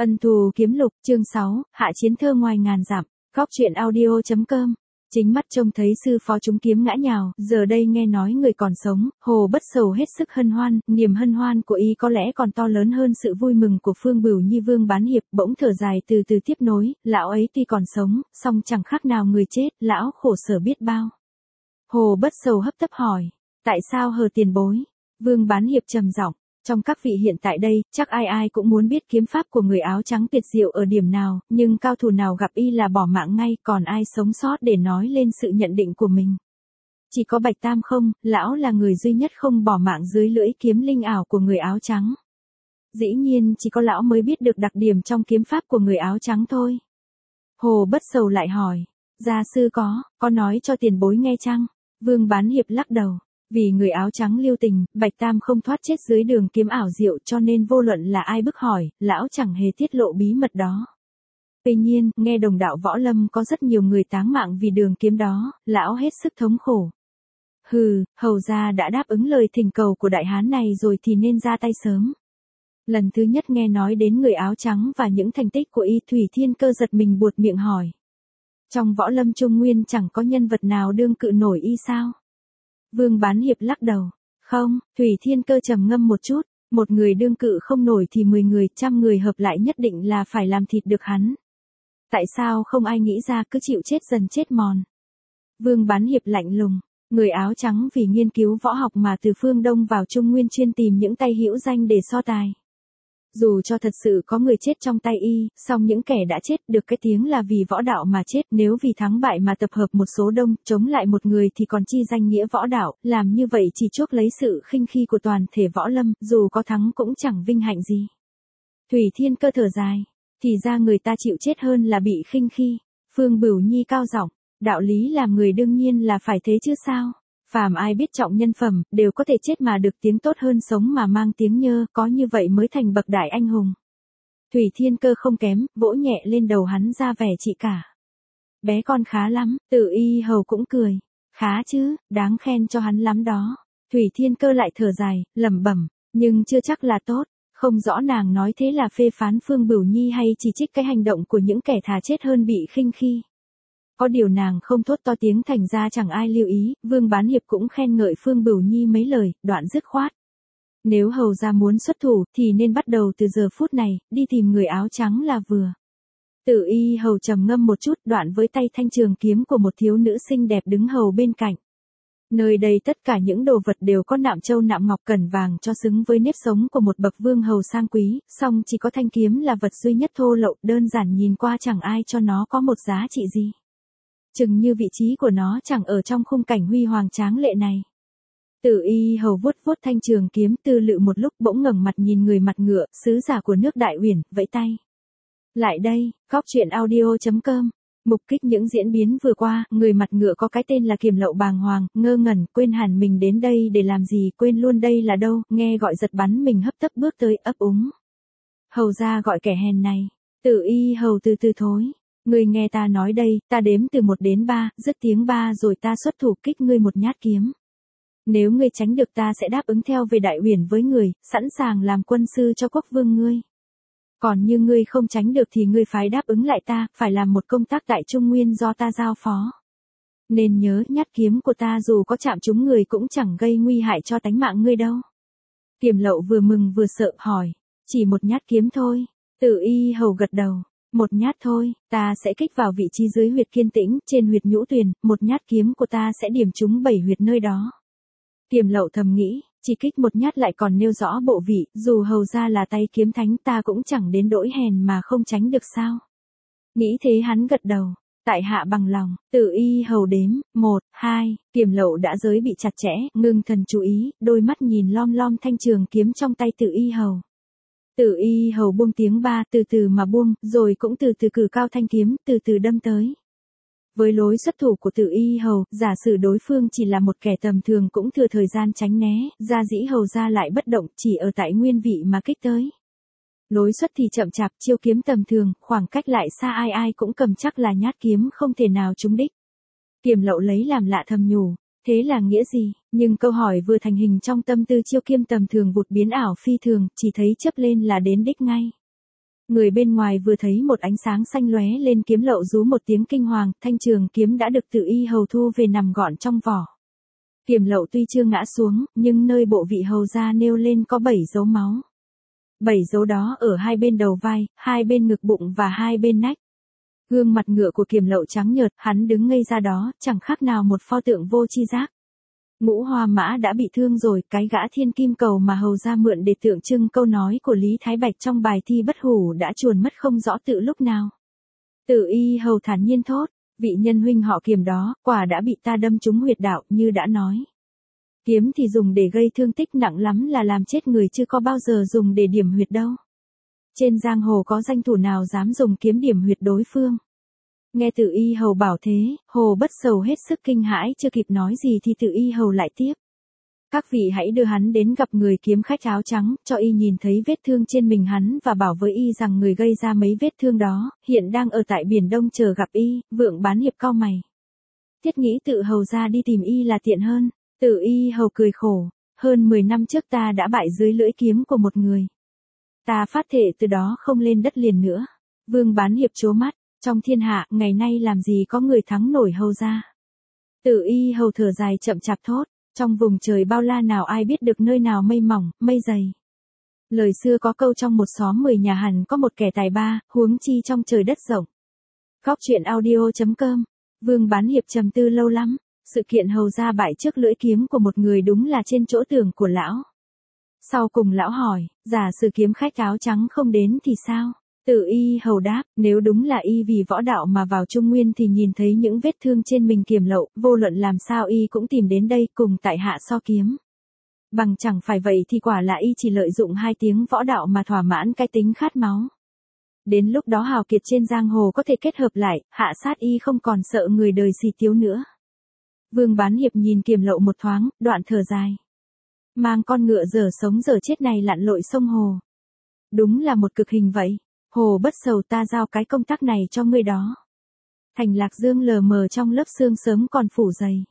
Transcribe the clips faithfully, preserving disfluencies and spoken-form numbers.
Ân thù kiếm lục, chương sáu, hạ chiến thơ ngoài ngàn dặm, góc truyện audio chấm com. Chính mắt trông thấy sư phó chúng kiếm ngã nhào, giờ đây nghe nói người còn sống, Hồ Bất Sầu hết sức hân hoan, niềm hân hoan của y có lẽ còn to lớn hơn sự vui mừng của Phương Bửu Nhi. Vương Bán Hiệp bỗng thở dài từ từ tiếp nối, lão ấy tuy còn sống, song chẳng khác nào người chết, lão khổ sở biết bao. Hồ Bất Sầu hấp tấp hỏi, tại sao hờ tiền bối? Vương Bán Hiệp trầm giọng, trong các vị hiện tại đây, chắc ai ai cũng muốn biết kiếm pháp của người áo trắng tuyệt diệu ở điểm nào, nhưng cao thủ nào gặp y là bỏ mạng ngay, còn ai sống sót để nói lên sự nhận định của mình. Chỉ có Bạch Tam không, lão là người duy nhất không bỏ mạng dưới lưỡi kiếm linh ảo của người áo trắng. Dĩ nhiên chỉ có lão mới biết được đặc điểm trong kiếm pháp của người áo trắng thôi. Hồ Bất Sầu lại hỏi, gia sư có, có nói cho tiền bối nghe chăng? Vương Bán Hiệp lắc đầu. Vì người áo trắng lưu tình, Bạch Tam không thoát chết dưới đường kiếm ảo diệu, cho nên vô luận là ai bức hỏi, lão chẳng hề tiết lộ bí mật đó. Tuy nhiên, nghe đồng đạo võ lâm có rất nhiều người táng mạng vì đường kiếm đó, lão hết sức thống khổ. Hừ, hầu gia đã đáp ứng lời thỉnh cầu của đại hán này rồi thì nên ra tay sớm. Lần thứ nhất nghe nói đến người áo trắng và những thành tích của y, Thủy Thiên Cơ giật mình buột miệng hỏi. Trong võ lâm Trung Nguyên chẳng có nhân vật nào đương cự nổi y sao? Vương Bán Hiệp lắc đầu. Không, Thủy Thiên Cơ trầm ngâm một chút, một người đương cự không nổi thì mười người, trăm người hợp lại nhất định là phải làm thịt được hắn. Tại sao không ai nghĩ ra cứ chịu chết dần chết mòn? Vương Bán Hiệp lạnh lùng, người áo trắng vì nghiên cứu võ học mà từ phương Đông vào Trung Nguyên chuyên tìm những tay hữu danh để so tài. Dù cho thật sự có người chết trong tay y, song những kẻ đã chết được cái tiếng là vì võ đạo mà chết, nếu vì thắng bại mà tập hợp một số đông, chống lại một người thì còn chi danh nghĩa võ đạo, làm như vậy chỉ chuốc lấy sự khinh khi của toàn thể võ lâm, dù có thắng cũng chẳng vinh hạnh gì. Thủy Thiên Cơ thở dài, thì ra người ta chịu chết hơn là bị khinh khi. Phương Bửu Nhi cao giọng, đạo lý làm người đương nhiên là phải thế chứ sao? Phàm ai biết trọng nhân phẩm, đều có thể chết mà được tiếng tốt hơn sống mà mang tiếng nhơ, có như vậy mới thành bậc đại anh hùng. Thủy Thiên Cơ không kém, vỗ nhẹ lên đầu hắn ra vẻ chị cả. Bé con khá lắm, Tự Y Hầu cũng cười. Khá chứ, đáng khen cho hắn lắm đó. Thủy Thiên Cơ lại thở dài, lẩm bẩm, nhưng chưa chắc là tốt. Không rõ nàng nói thế là phê phán Phương Bửu Nhi hay chỉ trích cái hành động của những kẻ thà chết hơn bị khinh khi. Có điều nàng không thốt to tiếng thành ra chẳng ai lưu ý, Vương Bán Hiệp cũng khen ngợi Phương Bửu Nhi mấy lời, đoạn dứt khoát. Nếu hầu gia muốn xuất thủ, thì nên bắt đầu từ giờ phút này, đi tìm người áo trắng là vừa. Tự Y Hầu trầm ngâm một chút, đoạn với tay thanh trường kiếm của một thiếu nữ xinh đẹp đứng hầu bên cạnh. Nơi đây tất cả những đồ vật đều có nạm châu nạm ngọc cẩn vàng cho xứng với nếp sống của một bậc vương hầu sang quý, song chỉ có thanh kiếm là vật duy nhất thô lậu, đơn giản nhìn qua chẳng ai cho nó có một giá trị gì. Chừng như vị trí của nó chẳng ở trong khung cảnh huy hoàng tráng lệ này. Tự Y Hầu vuốt vuốt thanh trường kiếm, tư lự một lúc bỗng ngẩng mặt nhìn người mặt ngựa, sứ giả của nước Đại Uyển, vẫy tay. Lại đây, góc truyện audio chấm com. Mục kích những diễn biến vừa qua, người mặt ngựa có cái tên là Kiềm Lậu bàng hoàng, ngơ ngẩn, quên hẳn mình đến đây để làm gì, quên luôn đây là đâu, nghe gọi giật bắn mình hấp tấp bước tới, ấp úng. Hầu ra gọi kẻ hèn này. Tự Y Hầu từ từ thối. Ngươi nghe ta nói đây, ta đếm từ một đến ba, dứt tiếng ba rồi ta xuất thủ kích ngươi một nhát kiếm. Nếu ngươi tránh được ta sẽ đáp ứng theo về Đại Uyển với người, sẵn sàng làm quân sư cho quốc vương ngươi. Còn như ngươi không tránh được thì ngươi phải đáp ứng lại ta, phải làm một công tác tại Trung Nguyên do ta giao phó. Nên nhớ, nhát kiếm của ta dù có chạm trúng người cũng chẳng gây nguy hại cho tánh mạng ngươi đâu. Kiềm Lậu vừa mừng vừa sợ hỏi, chỉ một nhát kiếm thôi. Tự Y Hầu gật đầu. Một nhát thôi, ta sẽ kích vào vị trí dưới huyệt Kiên Tĩnh, trên huyệt Nhũ Tuyền, một nhát kiếm của ta sẽ điểm trúng bảy huyệt nơi đó. Kiềm Lậu thầm nghĩ, chỉ kích một nhát lại còn nêu rõ bộ vị, dù hầu ra là tay kiếm thánh ta cũng chẳng đến đỗi hèn mà không tránh được sao. Nghĩ thế hắn gật đầu, tại hạ bằng lòng. Tự Y Hầu đếm, một, hai, Kiềm Lậu đã giới bị chặt chẽ, ngưng thần chú ý, đôi mắt nhìn lom lom thanh trường kiếm trong tay Tự Y Hầu. Tự Y Hầu buông tiếng ba, từ từ mà buông, rồi cũng từ từ cử cao thanh kiếm, từ từ đâm tới. Với lối xuất thủ của Tự Y Hầu, giả sử đối phương chỉ là một kẻ tầm thường cũng thừa thời gian tránh né, gia dĩ hầu ra lại bất động, chỉ ở tại nguyên vị mà kích tới. Lối xuất thì chậm chạp, chiêu kiếm tầm thường, khoảng cách lại xa ai ai cũng cầm chắc là nhát kiếm không thể nào trúng đích. Kiềm Lậu lấy làm lạ thầm nhủ. Thế là nghĩa gì? Nhưng câu hỏi vừa thành hình trong tâm tư chiêu kiếm tầm thường vụt biến ảo phi thường, chỉ thấy chớp lên là đến đích ngay. Người bên ngoài vừa thấy một ánh sáng xanh lóe lên kiếm lậu rú một tiếng kinh hoàng, thanh trường kiếm đã được Tự Y hầu thu về nằm gọn trong vỏ. Kiếm lậu tuy chưa ngã xuống, nhưng nơi bộ vị hầu ra nêu lên có bảy dấu máu. Bảy dấu đó ở hai bên đầu vai, hai bên ngực bụng và hai bên nách. Gương mặt ngựa của Kiếm lậu trắng nhợt, hắn đứng ngây ra đó, chẳng khác nào một pho tượng vô tri giác. Ngũ Hoa Mã đã bị thương rồi, cái gã thiên kim cầu mà hầu ra mượn để tượng trưng câu nói của Lý Thái Bạch trong bài thi bất hủ đã chuồn mất không rõ tự lúc nào. Tự Y hầu thản nhiên thốt, vị nhân huynh họ Kiếm đó, quả đã bị ta đâm trúng huyệt đạo, như đã nói. Kiếm thì dùng để gây thương tích nặng lắm là làm chết người, chứ có bao giờ dùng để điểm huyệt đâu. Trên giang hồ có danh thủ nào dám dùng kiếm điểm huyệt đối phương. Nghe Tự Y hầu bảo thế, Hồ Bất Sầu hết sức kinh hãi, chưa kịp nói gì thì Tự Y hầu lại tiếp. Các vị hãy đưa hắn đến gặp người kiếm khách áo trắng, cho y nhìn thấy vết thương trên mình hắn và bảo với y rằng người gây ra mấy vết thương đó, hiện đang ở tại Biển Đông chờ gặp y. Vượng Bán Hiệp cau mày. Thiết nghĩ Tự hầu ra đi tìm y là tiện hơn. Tự Y hầu cười khổ, hơn mười năm trước ta đã bại dưới lưỡi kiếm của một người. Ta phát thệ từ đó không lên đất liền nữa. Vương Bán Hiệp trố mắt, trong thiên hạ, ngày nay làm gì có người thắng nổi hầu ra. Tự Y hầu thở dài chậm chạp thốt, trong vùng trời bao la nào ai biết được nơi nào mây mỏng, mây dày. Lời xưa có câu trong một xóm mười nhà hẳn có một kẻ tài ba, huống chi trong trời đất rộng. Góc truyện audio chấm com. Vương Bán Hiệp trầm tư lâu lắm. Sự kiện hầu ra bại trước lưỡi kiếm của một người đúng là trên chỗ tưởng của lão. Sau cùng lão hỏi, giả sử kiếm khách áo trắng không đến thì sao? Tự Y hầu đáp, nếu đúng là y vì võ đạo mà vào Trung Nguyên thì nhìn thấy những vết thương trên mình Kiếm lậu, vô luận làm sao y cũng tìm đến đây cùng tại hạ so kiếm. Bằng chẳng phải vậy thì quả là y chỉ lợi dụng hai tiếng võ đạo mà thỏa mãn cái tính khát máu. Đến lúc đó hào kiệt trên giang hồ có thể kết hợp lại, hạ sát y không còn sợ người đời xì tiếu nữa. Vương Bán Hiệp nhìn Kiếm lậu một thoáng, đoạn thở dài. Mang con ngựa dở sống dở chết này lặn lội sông hồ. Đúng là một cực hình vậy. Hồ Bất Sầu, ta giao cái công tác này cho ngươi đó. Thành Lạc Dương lờ mờ trong lớp sương sớm còn phủ dày.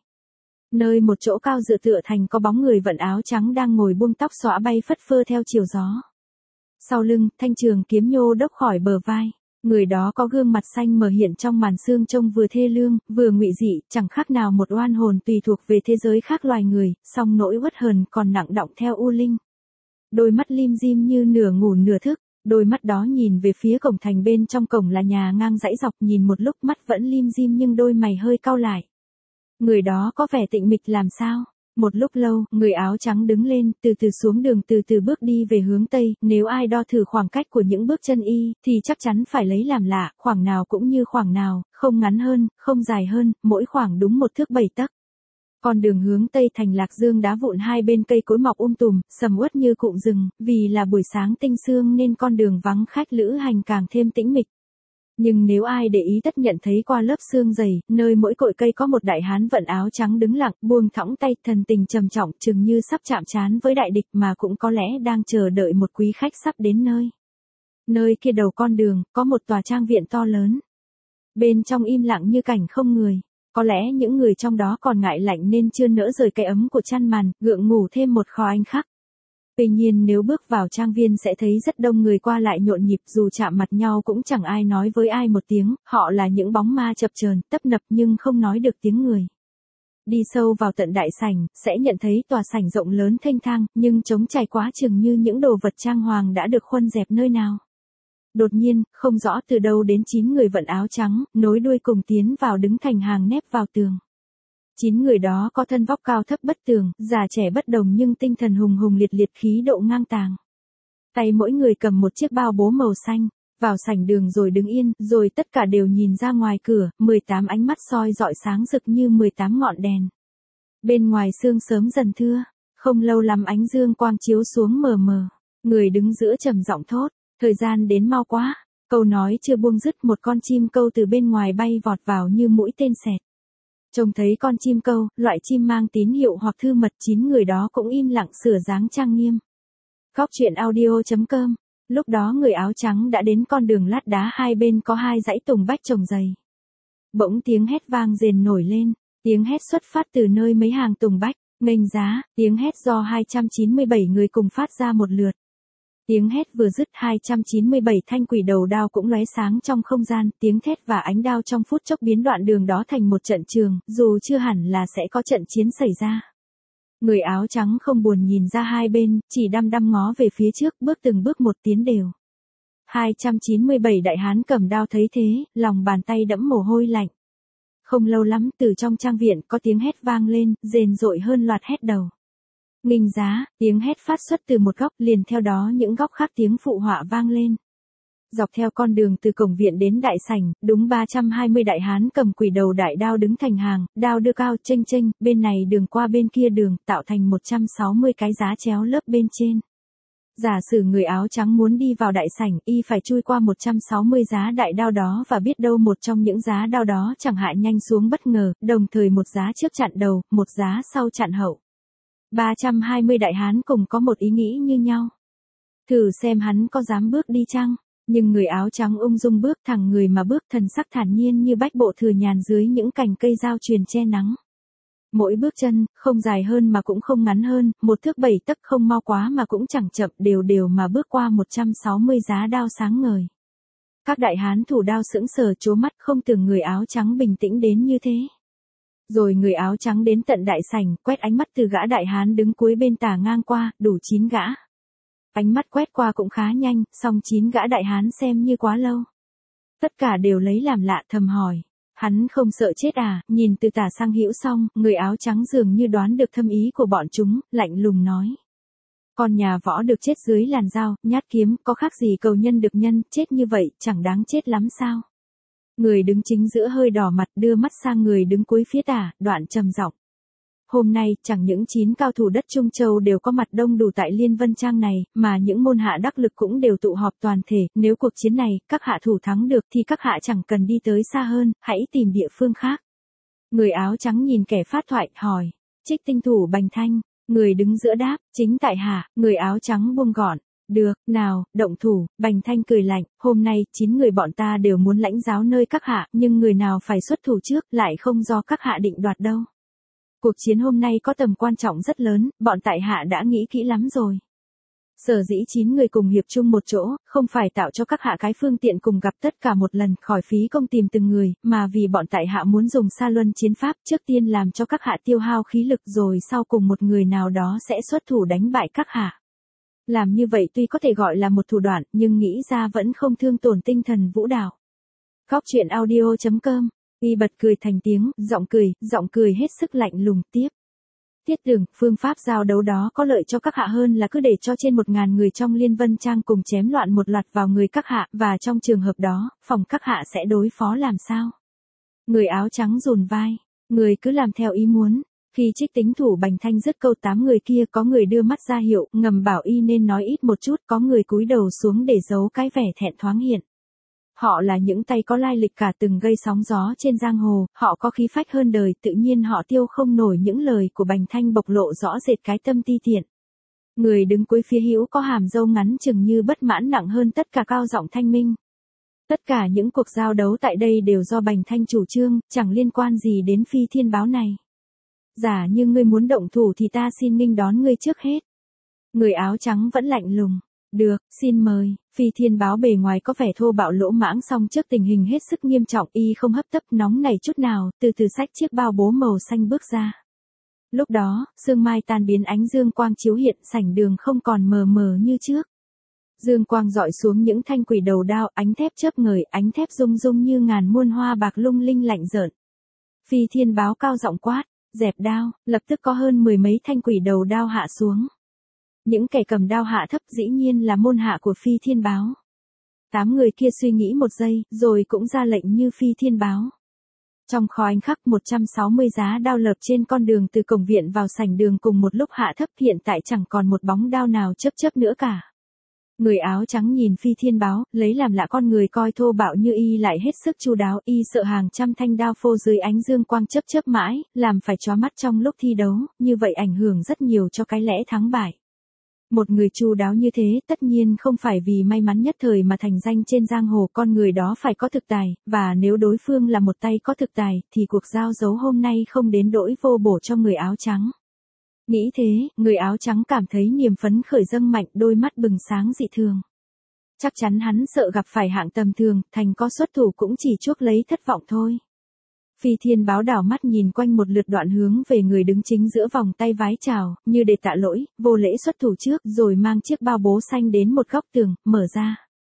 Nơi một chỗ cao dựa tựa thành có bóng người vận áo trắng đang ngồi buông tóc xõa bay phất phơ theo chiều gió. Sau lưng, thanh trường kiếm nhô đốc khỏi bờ vai. Người đó có gương mặt xanh mờ hiện trong màn sương trông vừa thê lương, vừa ngụy dị, chẳng khác nào một oan hồn tùy thuộc về thế giới khác loài người, song nỗi uất hờn còn nặng đọng theo u linh. Đôi mắt lim dim như nửa ngủ nửa thức, đôi mắt đó nhìn về phía cổng thành, bên trong cổng là nhà ngang dãy dọc, nhìn một lúc mắt vẫn lim dim nhưng đôi mày hơi cau lại. Người đó có vẻ tịnh mịch làm sao? Một lúc lâu, người áo trắng đứng lên, từ từ xuống đường, từ từ bước đi về hướng Tây. Nếu ai đo thử khoảng cách của những bước chân y, thì chắc chắn phải lấy làm lạ, khoảng nào cũng như khoảng nào, không ngắn hơn, không dài hơn, mỗi khoảng đúng một thước bảy tấc. Con đường hướng Tây thành Lạc Dương đá vụn, hai bên cây cối mọc um tùm, sầm uất như cụm rừng, vì là buổi sáng tinh sương nên con đường vắng khách lữ hành càng thêm tĩnh mịch. Nhưng nếu ai để ý tất nhận thấy qua lớp sương dày, nơi mỗi cội cây có một đại hán vận áo trắng đứng lặng, buông thõng tay, thần tình trầm trọng, chừng như sắp chạm trán với đại địch, mà cũng có lẽ đang chờ đợi một quý khách sắp đến nơi. Nơi kia đầu con đường, có một tòa trang viện to lớn. Bên trong im lặng như cảnh không người. Có lẽ những người trong đó còn ngại lạnh nên chưa nỡ rời cái ấm của chăn màn, gượng ngủ thêm một kho anh khắc. Tuy nhiên nếu bước vào trang viên sẽ thấy rất đông người qua lại nhộn nhịp, dù chạm mặt nhau cũng chẳng ai nói với ai một tiếng, họ là những bóng ma chập chờn, tấp nập nhưng không nói được tiếng người. Đi sâu vào tận đại sảnh, sẽ nhận thấy tòa sảnh rộng lớn thênh thang, nhưng trống trải quá chừng như những đồ vật trang hoàng đã được khuân dẹp nơi nào. Đột nhiên, không rõ từ đâu đến chín người vận áo trắng, nối đuôi cùng tiến vào đứng thành hàng nép vào tường. Chín người đó có thân vóc cao thấp bất tường, già trẻ bất đồng nhưng tinh thần hùng hùng liệt liệt, khí độ ngang tàng. Tay mỗi người cầm một chiếc bao bố màu xanh, vào sảnh đường rồi đứng yên, rồi tất cả đều nhìn ra ngoài cửa, mười tám ánh mắt soi rọi sáng rực như mười tám ngọn đèn. Bên ngoài sương sớm dần thưa, không lâu lắm ánh dương quang chiếu xuống mờ mờ, người đứng giữa trầm giọng thốt, thời gian đến mau quá. Câu nói chưa buông dứt, một con chim câu từ bên ngoài bay vọt vào như mũi tên sẹt. Trông thấy con chim câu, loại chim mang tín hiệu hoặc thư mật, chín người đó cũng im lặng sửa dáng trang nghiêm. Góc truyện audio chấm com. Lúc đó người áo trắng đã đến con đường lát đá, hai bên có hai dãy tùng bách trồng dày. Bỗng tiếng hét vang rền nổi lên, tiếng hét xuất phát từ nơi mấy hàng tùng bách, nghênh giá, tiếng hét do hai trăm chín mươi bảy người cùng phát ra một lượt. Tiếng hét vừa dứt, hai trăm chín mươi bảy thanh quỷ đầu đao cũng lóe sáng trong không gian, tiếng thét và ánh đao trong phút chốc biến đoạn đường đó thành một trận trường, dù chưa hẳn là sẽ có trận chiến xảy ra. Người áo trắng không buồn nhìn ra hai bên, chỉ đăm đăm ngó về phía trước, bước từng bước một tiến đều. hai trăm chín mươi bảy đại hán cầm đao thấy thế, lòng bàn tay đẫm mồ hôi lạnh. Không lâu lắm, từ trong trang viện có tiếng hét vang lên, rền rội hơn loạt hét đầu. Nghinh giá, tiếng hét phát xuất từ một góc, liền theo đó những góc khác tiếng phụ họa vang lên. Dọc theo con đường từ cổng viện đến đại sảnh, đúng ba trăm hai mươi đại hán cầm quỷ đầu đại đao đứng thành hàng, đao đưa cao chênh chênh, bên này đường qua bên kia đường, tạo thành một trăm sáu mươi cái giá chéo lớp bên trên. Giả sử người áo trắng muốn đi vào đại sảnh, y phải chui qua một trăm sáu mươi giá đại đao đó và biết đâu một trong những giá đao đó chẳng hạn nhanh xuống bất ngờ, đồng thời một giá trước chặn đầu, một giá sau chặn hậu. ba trăm hai mươi đại hán cùng có một ý nghĩ như nhau. Thử xem hắn có dám bước đi chăng? Nhưng người áo trắng ung dung bước, thẳng người mà bước, thần sắc thản nhiên như bách bộ thừa nhàn dưới những cành cây dao truyền che nắng. Mỗi bước chân, không dài hơn mà cũng không ngắn hơn, một thước bảy tấc không mau quá mà cũng chẳng chậm, đều đều mà bước qua một trăm sáu mươi giá đao sáng ngời. Các đại hán thủ đao sững sờ trố mắt, không tưởng người áo trắng bình tĩnh đến như thế. Rồi người áo trắng đến tận đại sảnh, quét ánh mắt từ gã đại hán đứng cuối bên tả ngang qua, đủ chín gã. Ánh mắt quét qua cũng khá nhanh, song chín gã đại hán xem như quá lâu. Tất cả đều lấy làm lạ, thầm hỏi. Hắn không sợ chết à? Nhìn từ tả sang hữu xong, người áo trắng dường như đoán được thâm ý của bọn chúng, lạnh lùng nói. Con nhà võ được chết dưới làn dao, nhát kiếm, có khác gì cầu nhân được nhân, chết như vậy, chẳng đáng chết lắm sao? Người đứng chính giữa hơi đỏ mặt, đưa mắt sang người đứng cuối phía tả, đoạn trầm giọng. Hôm nay, chẳng những chín cao thủ đất Trung Châu đều có mặt đông đủ tại Liên Vân Trang này, mà những môn hạ đắc lực cũng đều tụ họp toàn thể, nếu cuộc chiến này, các hạ thủ thắng được thì các hạ chẳng cần đi tới xa hơn, hãy tìm địa phương khác. Người áo trắng nhìn kẻ phát thoại, hỏi, Trích tinh thủ Bành Thanh, người đứng giữa đáp, chính tại hạ, người áo trắng buông gọn. Được, nào, động thủ, Bành Thanh cười lạnh, hôm nay, chín người bọn ta đều muốn lãnh giáo nơi các hạ, nhưng người nào phải xuất thủ trước, lại không do các hạ định đoạt đâu. Cuộc chiến hôm nay có tầm quan trọng rất lớn, bọn tại hạ đã nghĩ kỹ lắm rồi. Sở dĩ chín người cùng hiệp chung một chỗ, không phải tạo cho các hạ cái phương tiện cùng gặp tất cả một lần, khỏi phí công tìm từng người, mà vì bọn tại hạ muốn dùng sa luân chiến pháp, trước tiên làm cho các hạ tiêu hao khí lực rồi sau cùng một người nào đó sẽ xuất thủ đánh bại các hạ. Làm như vậy tuy có thể gọi là một thủ đoạn, nhưng nghĩ ra vẫn không thương tổn tinh thần vũ đạo. Góc truyện audio chấm com. Y bật cười thành tiếng, giọng cười, giọng cười hết sức lạnh lùng, tiếp. Tiết tưởng, phương pháp giao đấu đó có lợi cho các hạ hơn là cứ để cho trên một ngàn người trong Liên Vân Trang cùng chém loạn một loạt vào người các hạ, và trong trường hợp đó, phòng các hạ sẽ đối phó làm sao? Người áo trắng rùn vai, người cứ làm theo ý muốn. Khi Trích tính thủ Bành Thanh dứt câu tám người kia có người đưa mắt ra hiệu, ngầm bảo y nên nói ít một chút, có người cúi đầu xuống để giấu cái vẻ thẹn thoáng hiện. Họ là những tay có lai lịch cả từng gây sóng gió trên giang hồ, họ có khí phách hơn đời, tự nhiên họ tiêu không nổi những lời của Bành Thanh bộc lộ rõ rệt cái tâm ti tiện. Người đứng cuối phía hữu có hàm râu ngắn chừng như bất mãn nặng hơn tất cả cao giọng thanh minh. Tất cả những cuộc giao đấu tại đây đều do Bành Thanh chủ trương, chẳng liên quan gì đến Phi Thiên Báo này. Giả như ngươi muốn động thủ thì ta xin nghênh đón ngươi trước hết. Người áo trắng vẫn lạnh lùng. Được, xin mời. Phi Thiên Báo bề ngoài có vẻ thô bạo lỗ mãng, song trước tình hình hết sức nghiêm trọng, y không hấp tấp nóng nảy chút nào, từ từ xách chiếc bao bố màu xanh bước ra. Lúc đó, sương mai tan biến, ánh dương quang chiếu hiện, sảnh đường không còn mờ mờ như trước. Dương quang dọi xuống những thanh quỷ đầu đao, ánh thép chớp ngời, ánh thép rung rung như ngàn muôn hoa bạc lung linh lạnh rợn. Phi Thiên Báo cao giọng quát, dẹp đao, lập tức có hơn mười mấy thanh quỷ đầu đao hạ xuống. Những kẻ cầm đao hạ thấp dĩ nhiên là môn hạ của Phi Thiên Báo. Tám người kia suy nghĩ một giây, rồi cũng ra lệnh như Phi Thiên Báo. Trong khoảnh khắc một trăm sáu mươi giá đao lợp trên con đường từ cổng viện vào sảnh đường cùng một lúc hạ thấp, hiện tại chẳng còn một bóng đao nào chớp chớp nữa cả. Người áo trắng nhìn Phi Thiên Báo, lấy làm lạ con người coi thô bạo như y lại hết sức chu đáo, y sợ hàng trăm thanh đao phô dưới ánh dương quang chớp chớp mãi, làm phải chóa mắt trong lúc thi đấu, như vậy ảnh hưởng rất nhiều cho cái lẽ thắng bại. Một người chu đáo như thế, tất nhiên không phải vì may mắn nhất thời mà thành danh trên giang hồ, con người đó phải có thực tài, và nếu đối phương là một tay có thực tài, thì cuộc giao đấu hôm nay không đến nỗi vô bổ cho người áo trắng. Nghĩ thế, người áo trắng cảm thấy niềm phấn khởi dâng mạnh, đôi mắt bừng sáng dị thường. Chắc chắn hắn sợ gặp phải hạng tầm thường, thành có xuất thủ cũng chỉ chuốc lấy thất vọng thôi. Phi Thiên Báo đảo mắt nhìn quanh một lượt đoạn hướng về người đứng chính giữa vòng tay vái chào, như để tạ lỗi, vô lễ xuất thủ trước, rồi mang chiếc bao bố xanh đến một góc tường, mở ra.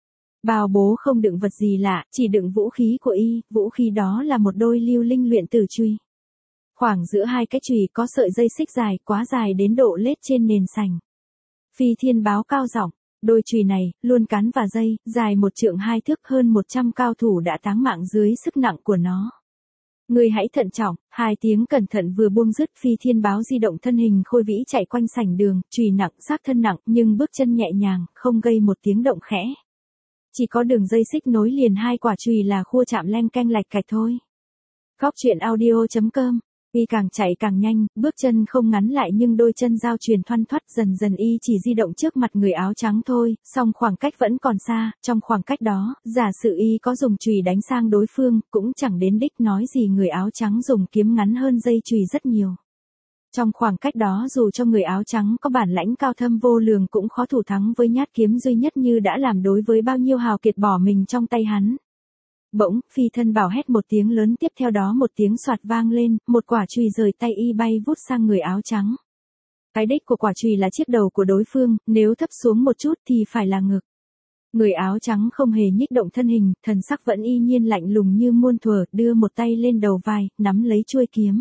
Bao bố không đựng vật gì lạ, chỉ đựng vũ khí của y, vũ khí đó là một đôi lưu linh luyện tử chùy. Khoảng giữa hai cái chùy có sợi dây xích dài, quá dài đến độ lết trên nền sành. Phi Thiên Báo cao giọng, đôi chùy này, luôn cán và dây, dài một trượng hai thước, hơn một trăm cao thủ đã táng mạng dưới sức nặng của nó. Ngươi hãy thận trọng, hai tiếng cẩn thận vừa buông dứt, Phi Thiên Báo di động thân hình khôi vĩ chạy quanh sảnh đường, chùy nặng, xác thân nặng, nhưng bước chân nhẹ nhàng, không gây một tiếng động khẽ. Chỉ có đường dây xích nối liền hai quả chùy là khua chạm leng keng lạch cạch thôi. Góc truyện audio chấm com. Y càng chạy càng nhanh, bước chân không ngắn lại nhưng đôi chân giao truyền thoăn thoắt, dần dần y chỉ di động trước mặt người áo trắng thôi, song khoảng cách vẫn còn xa, trong khoảng cách đó, giả sử y có dùng chùy đánh sang đối phương, cũng chẳng đến đích, nói gì người áo trắng dùng kiếm ngắn hơn dây chùy rất nhiều. Trong khoảng cách đó dù cho người áo trắng có bản lãnh cao thâm vô lường cũng khó thủ thắng với nhát kiếm duy nhất như đã làm đối với bao nhiêu hào kiệt bỏ mình trong tay hắn. Bỗng, Phi Thân Bảo hét một tiếng lớn, tiếp theo đó một tiếng xoạt vang lên, một quả chùy rời tay y bay vút sang người áo trắng. Cái đích của quả chùy là chiếc đầu của đối phương, nếu thấp xuống một chút thì phải là ngực. Người áo trắng không hề nhích động thân hình, thần sắc vẫn y nhiên lạnh lùng như muôn thuở, đưa một tay lên đầu vai, nắm lấy chuôi kiếm.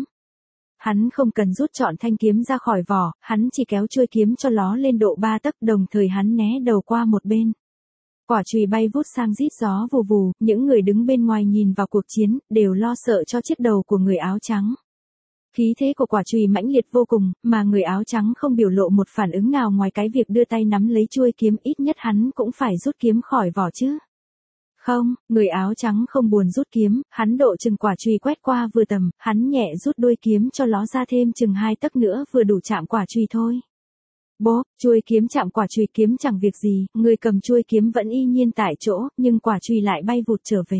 Hắn không cần rút trọn thanh kiếm ra khỏi vỏ, hắn chỉ kéo chuôi kiếm cho ló lên độ ba tấc, đồng thời hắn né đầu qua một bên. Quả chùy bay vút sang rít gió vù vù, những người đứng bên ngoài nhìn vào cuộc chiến, đều lo sợ cho chiếc đầu của người áo trắng. Khí thế của quả chùy mãnh liệt vô cùng, mà người áo trắng không biểu lộ một phản ứng nào ngoài cái việc đưa tay nắm lấy chuôi kiếm, ít nhất hắn cũng phải rút kiếm khỏi vỏ chứ. Không, người áo trắng không buồn rút kiếm, hắn độ chừng quả chùy quét qua vừa tầm, hắn nhẹ rút đuôi kiếm cho ló ra thêm chừng hai tấc nữa vừa đủ chạm quả chùy thôi. Bốp, chuôi kiếm chạm quả chùy, kiếm chẳng việc gì, người cầm chuôi kiếm vẫn y nhiên tại chỗ, nhưng quả chùy lại bay vụt trở về.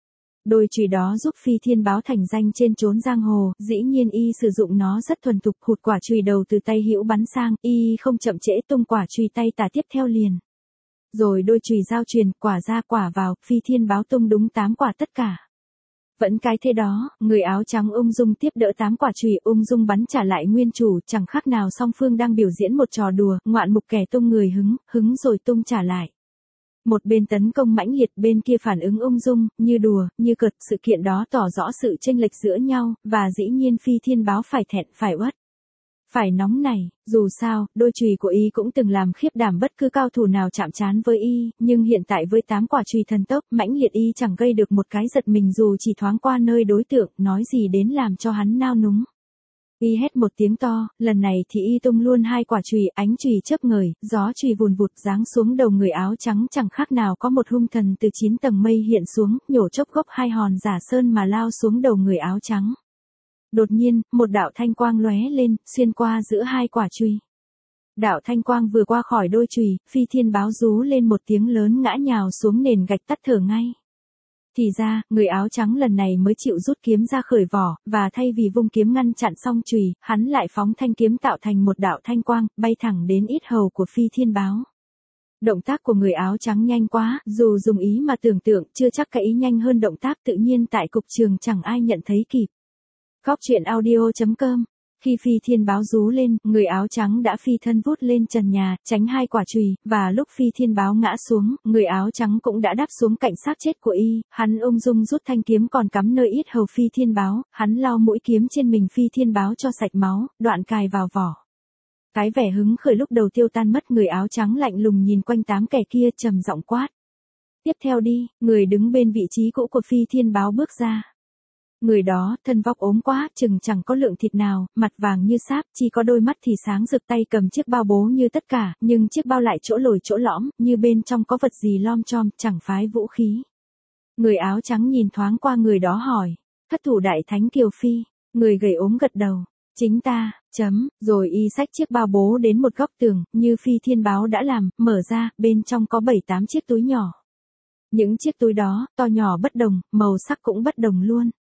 Đôi chùy đó giúp Phi Thiên Báo thành danh trên chốn giang hồ, dĩ nhiên y sử dụng nó rất thuần thục, hụt quả chùy đầu từ tay hữu bắn sang, y không chậm trễ tung quả chùy tay tả tiếp theo liền. Rồi đôi chùy giao truyền, quả ra quả vào, Phi Thiên Báo tung đúng tám quả tất cả. Vẫn cái thế đó, người áo trắng ung dung tiếp đỡ tám quả chùy, ung dung bắn trả lại nguyên chủ, chẳng khác nào song phương đang biểu diễn một trò đùa, ngoạn mục kẻ tung người hứng, hứng rồi tung trả lại. Một bên tấn công mãnh liệt, bên kia phản ứng ung dung, như đùa, như cợt, sự kiện đó tỏ rõ sự chênh lệch giữa nhau, và dĩ nhiên Phi Thiên Báo phải thẹn, phải uất. Phải nóng này, dù sao, đôi chùy của y cũng từng làm khiếp đảm bất cứ cao thủ nào chạm trán với y, nhưng hiện tại với tám quả chùy thần tốc, mãnh liệt y chẳng gây được một cái giật mình dù chỉ thoáng qua nơi đối tượng, nói gì đến làm cho hắn nao núng. Y hét một tiếng to, lần này thì y tung luôn hai quả chùy, ánh chùy chớp ngời, gió chùy vùn vụt giáng xuống đầu người áo trắng, chẳng khác nào có một hung thần từ chín tầng mây hiện xuống, nhổ chốc gốc hai hòn giả sơn mà lao xuống đầu người áo trắng. Đột nhiên, một đạo thanh quang lóe lên, xuyên qua giữa hai quả chùy. Đạo thanh quang vừa qua khỏi đôi chùy, Phi Thiên Báo rú lên một tiếng lớn, ngã nhào xuống nền gạch, tắt thở ngay. Thì ra, người áo trắng lần này mới chịu rút kiếm ra khởi vỏ, và thay vì vung kiếm ngăn chặn xong chùy, hắn lại phóng thanh kiếm tạo thành một đạo thanh quang, bay thẳng đến yết hầu của Phi Thiên Báo. Động tác của người áo trắng nhanh quá, dù dùng ý mà tưởng tượng, chưa chắc cái ý nhanh hơn động tác tự nhiên tại cục trường chẳng ai nhận thấy kịp. Góc truyện audio chấm com. Khi Phi Thiên Báo rú lên, người áo trắng đã phi thân vút lên trần nhà, tránh hai quả chùy, và lúc Phi Thiên Báo ngã xuống, người áo trắng cũng đã đáp xuống cạnh xác chết của y, hắn ung dung rút thanh kiếm còn cắm nơi yết hầu Phi Thiên Báo, hắn lau mũi kiếm trên mình Phi Thiên Báo cho sạch máu, đoạn cài vào vỏ. Cái vẻ hứng khởi lúc đầu tiêu tan mất, người áo trắng lạnh lùng nhìn quanh tám kẻ kia, trầm giọng quát. Tiếp theo đi, người đứng bên vị trí cũ của Phi Thiên Báo bước ra. Người đó, thân vóc ốm quá, chừng chẳng có lượng thịt nào, mặt vàng như sáp, chỉ có đôi mắt thì sáng rực, tay cầm chiếc bao bố như tất cả, nhưng chiếc bao lại chỗ lồi chỗ lõm, như bên trong có vật gì lom chom, chẳng phái vũ khí. Người áo trắng nhìn thoáng qua người đó hỏi, thất thủ đại thánh Kiều Phi, người gầy ốm gật đầu, chính ta, chấm, rồi y xách chiếc bao bố đến một góc tường, như Phi Thiên Báo đã làm, mở ra, bên trong có bảy tám chiếc túi nhỏ. Những chiếc túi đó, to nhỏ bất đồng, màu sắc cũng bất đồng luôn.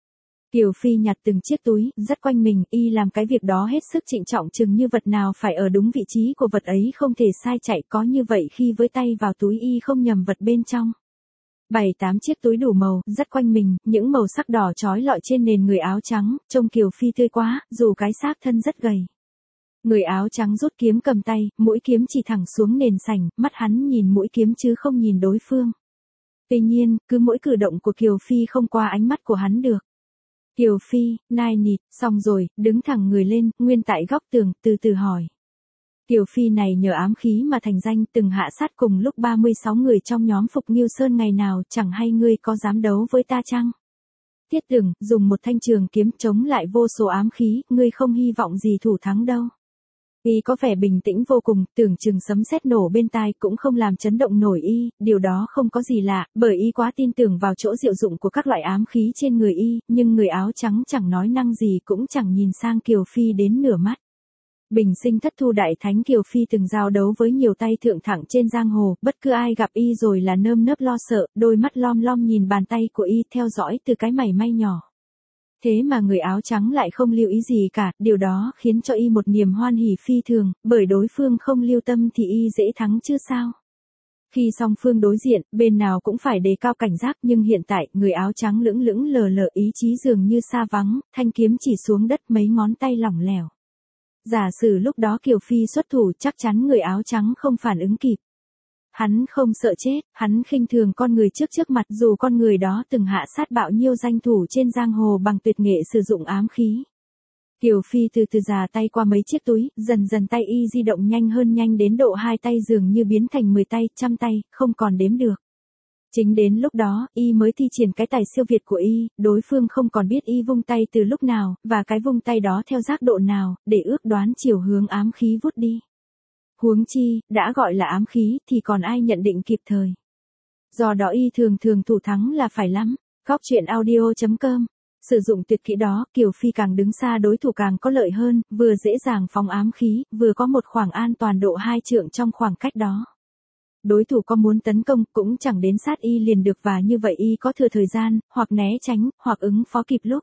Kiều Phi nhặt từng chiếc túi, dắt quanh mình, y làm cái việc đó hết sức trịnh trọng chừng như vật nào phải ở đúng vị trí của vật ấy không thể sai chạy, có như vậy khi với tay vào túi y không nhầm vật bên trong. Bảy tám chiếc túi đủ màu, dắt quanh mình, những màu sắc đỏ chói lọi trên nền người áo trắng, trông Kiều Phi tươi quá, dù cái xác thân rất gầy. Người áo trắng rút kiếm cầm tay, mũi kiếm chỉ thẳng xuống nền sảnh, mắt hắn nhìn mũi kiếm chứ không nhìn đối phương. Tuy nhiên, cứ mỗi cử động của Kiều Phi không qua ánh mắt của hắn được. Kiều Phi, nai nịt, xong rồi, đứng thẳng người lên, nguyên tại góc tường, từ từ hỏi. Kiều Phi này nhờ ám khí mà thành danh, từng hạ sát cùng lúc ba mươi sáu người trong nhóm Phục Nghiêu Sơn ngày nào, chẳng hay ngươi có dám đấu với ta chăng? Tiết Tưởng, dùng một thanh trường kiếm chống lại vô số ám khí, ngươi không hy vọng gì thủ thắng đâu. Y có vẻ bình tĩnh vô cùng, tưởng chừng sấm sét nổ bên tai cũng không làm chấn động nổi y, điều đó không có gì lạ, bởi y quá tin tưởng vào chỗ diệu dụng của các loại ám khí trên người y, nhưng người áo trắng chẳng nói năng gì cũng chẳng nhìn sang Kiều Phi đến nửa mắt. Bình sinh thất thu đại thánh Kiều Phi từng giao đấu với nhiều tay thượng thẳng trên giang hồ, bất cứ ai gặp y rồi là nơm nớp lo sợ, đôi mắt lom lom nhìn bàn tay của y theo dõi từ cái mảy may nhỏ. Thế mà người áo trắng lại không lưu ý gì cả, điều đó khiến cho y một niềm hoan hỉ phi thường, bởi đối phương không lưu tâm thì y dễ thắng chứ sao. Khi song phương đối diện, bên nào cũng phải đề cao cảnh giác, nhưng hiện tại, người áo trắng lững lững lờ lờ, ý chí dường như xa vắng, thanh kiếm chỉ xuống đất, mấy ngón tay lỏng lẻo. Giả sử lúc đó Kiều Phi xuất thủ, chắc chắn người áo trắng không phản ứng kịp. Hắn không sợ chết, hắn khinh thường con người trước trước mặt, dù con người đó từng hạ sát bạo nhiêu danh thủ trên giang hồ bằng tuyệt nghệ sử dụng ám khí. Kiều Phi từ từ già tay qua mấy chiếc túi, dần dần tay y di động nhanh hơn, nhanh đến độ hai tay dường như biến thành mười tay, trăm tay, không còn đếm được. Chính đến lúc đó, y mới thi triển cái tài siêu việt của y, đối phương không còn biết y vung tay từ lúc nào, và cái vung tay đó theo giác độ nào, để ước đoán chiều hướng ám khí vút đi. Huống chi, đã gọi là ám khí, thì còn ai nhận định kịp thời. Do đó y thường thường thủ thắng là phải lắm. Góc truyện audio chấm com. Sử dụng tuyệt kỹ đó, Kiều Phi càng đứng xa đối thủ càng có lợi hơn, vừa dễ dàng phóng ám khí, vừa có một khoảng an toàn độ hai trượng trong khoảng cách đó. Đối thủ có muốn tấn công cũng chẳng đến sát y liền được, và như vậy y có thừa thời gian, hoặc né tránh, hoặc ứng phó kịp lúc.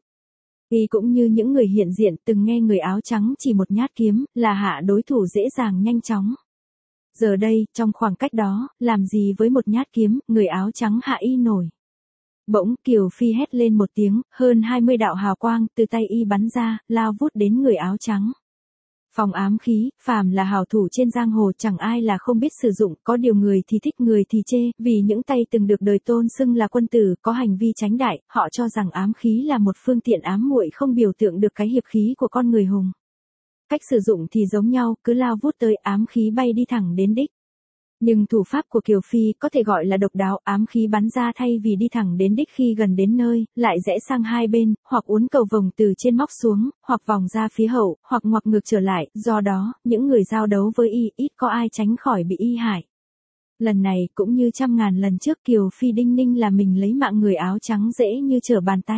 Y cũng như những người hiện diện từng nghe người áo trắng chỉ một nhát kiếm là hạ đối thủ dễ dàng nhanh chóng. Giờ đây, trong khoảng cách đó, làm gì với một nhát kiếm, người áo trắng hạ y nổi. Bỗng Kiều Phi hét lên một tiếng, hơn hai mươi đạo hào quang từ tay y bắn ra, lao vút đến người áo trắng. Phòng ám khí, phàm là hào thủ trên giang hồ chẳng ai là không biết sử dụng, có điều người thì thích người thì chê, vì những tay từng được đời tôn xưng là quân tử, có hành vi tránh đại, họ cho rằng ám khí là một phương tiện ám muội không biểu tượng được cái hiệp khí của con người hùng. Cách sử dụng thì giống nhau, cứ lao vút tới, ám khí bay đi thẳng đến đích. Nhưng thủ pháp của Kiều Phi có thể gọi là độc đáo, ám khí bắn ra thay vì đi thẳng đến đích khi gần đến nơi, lại rẽ sang hai bên, hoặc uốn cầu vòng từ trên móc xuống, hoặc vòng ra phía hậu, hoặc ngoặc ngược trở lại, do đó, những người giao đấu với y ít có ai tránh khỏi bị y hại. Lần này cũng như trăm ngàn lần trước, Kiều Phi đinh ninh là mình lấy mạng người áo trắng dễ như trở bàn tay.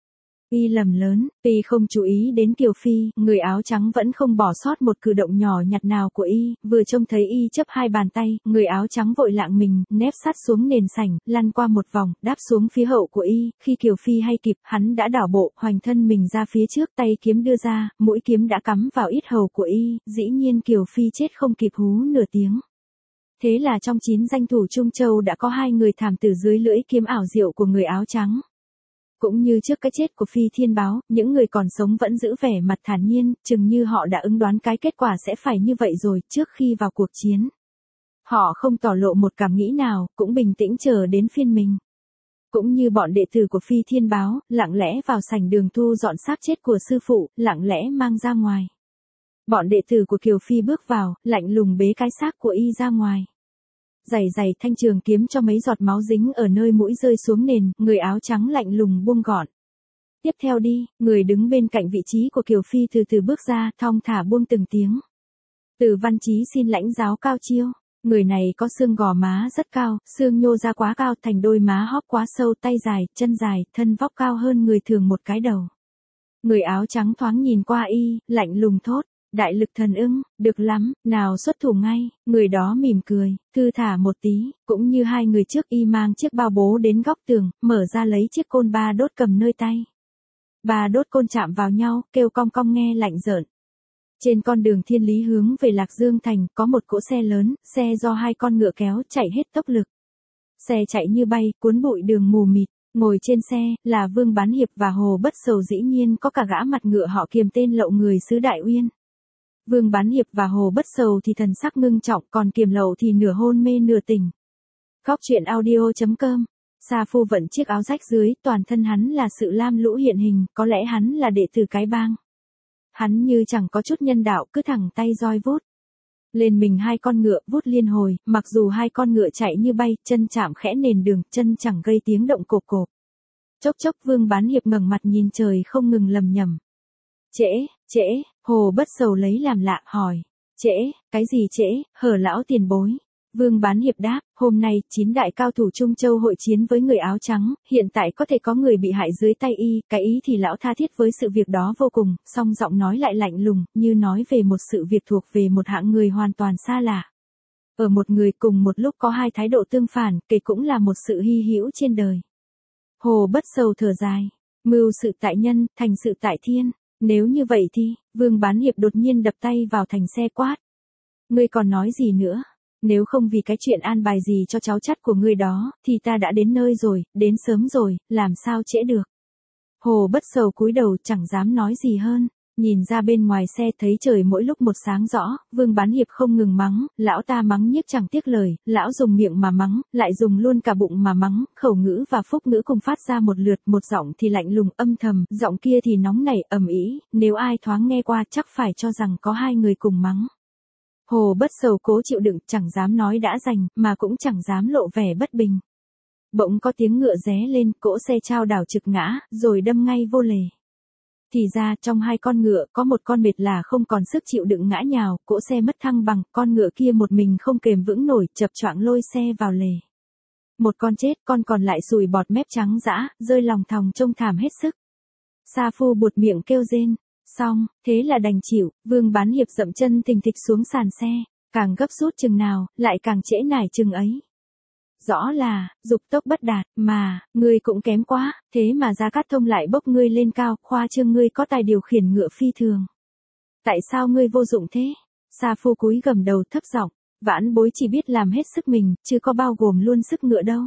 Y lầm lớn, tuy không chú ý đến Kiều Phi, người áo trắng vẫn không bỏ sót một cử động nhỏ nhặt nào của y, vừa trông thấy y chấp hai bàn tay, người áo trắng vội lạng mình, nép sát xuống nền sảnh, lăn qua một vòng, đáp xuống phía hậu của y, khi Kiều Phi hay kịp, hắn đã đảo bộ, hoành thân mình ra phía trước, tay kiếm đưa ra, mũi kiếm đã cắm vào yết hầu của y, dĩ nhiên Kiều Phi chết không kịp hú nửa tiếng. Thế là trong chín danh thủ Trung Châu đã có hai người thảm tử dưới lưỡi kiếm ảo diệu của người áo trắng. Cũng như trước cái chết của Phi Thiên Báo, những người còn sống vẫn giữ vẻ mặt thản nhiên, chừng như họ đã ứng đoán cái kết quả sẽ phải như vậy rồi, trước khi vào cuộc chiến. Họ không tỏ lộ một cảm nghĩ nào, cũng bình tĩnh chờ đến phiên mình. Cũng như bọn đệ tử của Phi Thiên Báo, lặng lẽ vào sảnh đường thu dọn xác chết của sư phụ, lặng lẽ mang ra ngoài. Bọn đệ tử của Kiều Phi bước vào, lạnh lùng bế cái xác của y ra ngoài. Giày giày thanh trường kiếm cho mấy giọt máu dính ở nơi mũi rơi xuống nền, người áo trắng lạnh lùng buông gọn. Tiếp theo đi, người đứng bên cạnh vị trí của Kiều Phi từ từ bước ra, thong thả buông từng tiếng. Từ Văn Chí xin lãnh giáo cao chiêu. Người này có xương gò má rất cao, xương nhô ra quá cao, thành đôi má hóp quá sâu, tay dài, chân dài, thân vóc cao hơn người thường một cái đầu. Người áo trắng thoáng nhìn qua y, lạnh lùng thốt. Đại lực thần ưng, được lắm, nào xuất thủ ngay, người đó mỉm cười, thư thả một tí, cũng như hai người trước y mang chiếc bao bố đến góc tường, mở ra lấy chiếc côn ba đốt cầm nơi tay. Ba đốt côn chạm vào nhau, kêu cong cong nghe lạnh rợn. Trên con đường thiên lý hướng về Lạc Dương Thành, có một cỗ xe lớn, xe do hai con ngựa kéo chạy hết tốc lực. Xe chạy như bay, cuốn bụi đường mù mịt, ngồi trên xe, là Vương Bán Hiệp và Hồ Bất Sầu, dĩ nhiên có cả gã mặt ngựa họ Kiềm tên Lậu người xứ Đại Uyên. Vương Bán Hiệp và Hồ Bất Sầu thì thần sắc ngưng trọng, còn Kiềm Lậu thì nửa hôn mê nửa tỉnh. Góc truyện audio chấm com. Sa Phu vận chiếc áo rách dưới, toàn thân hắn là sự lam lũ hiện hình, có lẽ hắn là đệ tử cái bang. Hắn như chẳng có chút nhân đạo, cứ thẳng tay roi vút lên mình hai con ngựa, vút liên hồi, mặc dù hai con ngựa chạy như bay, chân chạm khẽ nền đường, chân chẳng gây tiếng động cộp cộp. Chốc chốc Vương Bán Hiệp ngẩng mặt nhìn trời không ngừng lầm nhầm. Trễ, trễ, Hồ Bất Sầu lấy làm lạ, hỏi. Trễ, cái gì trễ, hở lão tiền bối. Vương Bán Hiệp đáp, hôm nay, chín đại cao thủ Trung Châu hội chiến với người áo trắng, hiện tại có thể có người bị hại dưới tay y, cái ý thì lão tha thiết với sự việc đó vô cùng, song giọng nói lại lạnh lùng, như nói về một sự việc thuộc về một hạng người hoàn toàn xa lạ. Ở một người cùng một lúc có hai thái độ tương phản, kể cũng là một sự hy hữu trên đời. Hồ Bất Sầu thở dài, mưu sự tại nhân, thành sự tại thiên, nếu như vậy thì, Vương Bán Hiệp đột nhiên đập tay vào thành xe quát. Ngươi còn nói gì nữa? Nếu không vì cái chuyện an bài gì cho cháu chắt của ngươi đó, thì ta đã đến nơi rồi, đến sớm rồi, làm sao trễ được. Hồ Bất Sầu cúi đầu chẳng dám nói gì hơn, nhìn ra bên ngoài xe thấy trời mỗi lúc một sáng rõ, Vương Bán Hiệp không ngừng mắng, lão ta mắng nhiếc chẳng tiếc lời, lão dùng miệng mà mắng, lại dùng luôn cả bụng mà mắng, khẩu ngữ và phúc ngữ cùng phát ra một lượt, một giọng thì lạnh lùng âm thầm, giọng kia thì nóng nảy ầm ĩ, nếu ai thoáng nghe qua chắc phải cho rằng có hai người cùng mắng. Hồ Bất Sầu cố chịu đựng, chẳng dám nói đã rành, mà cũng chẳng dám lộ vẻ bất bình. Bỗng có tiếng ngựa ré lên, cỗ xe chao đảo trực ngã, rồi đâm ngay vô lề. Thì ra, trong hai con ngựa, có một con mệt là không còn sức chịu đựng ngã nhào, cỗ xe mất thăng bằng, con ngựa kia một mình không kềm vững nổi, chập choạng lôi xe vào lề. Một con chết, con còn lại sùi bọt mép trắng dã, rơi lòng thòng trông thảm hết sức. Sa Phu buột miệng kêu rên. Xong, thế là đành chịu, Vương Bán Hiệp dậm chân thình thịch xuống sàn xe, càng gấp rút chừng nào, lại càng trễ nải chừng ấy. Rõ là, dục tốc bất đạt, mà, ngươi cũng kém quá, thế mà Gia Cát Thông lại bốc ngươi lên cao, khoa trương ngươi có tài điều khiển ngựa phi thường. Tại sao ngươi vô dụng thế? Sa Phu cúi gầm đầu thấp giọng, vãn bối chỉ biết làm hết sức mình, chứ có bao gồm luôn sức ngựa đâu.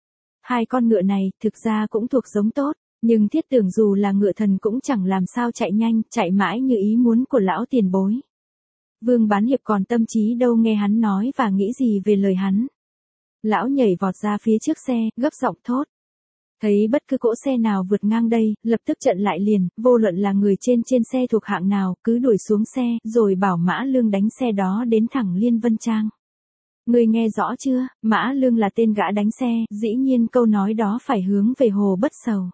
Hai con ngựa này, thực ra cũng thuộc giống tốt. Nhưng thiết tưởng dù là ngựa thần cũng chẳng làm sao chạy nhanh, chạy mãi như ý muốn của lão tiền bối. Vương Bán Hiệp còn tâm trí đâu nghe hắn nói và nghĩ gì về lời hắn. Lão nhảy vọt ra phía trước xe, gấp giọng thốt. Thấy bất cứ cỗ xe nào vượt ngang đây, lập tức chặn lại liền, vô luận là người trên trên xe thuộc hạng nào, cứ đuổi xuống xe, rồi bảo Mã Lương đánh xe đó đến thẳng Liên Vân Trang. Ngươi nghe rõ chưa, Mã Lương là tên gã đánh xe, dĩ nhiên câu nói đó phải hướng về Hồ Bất Sầu.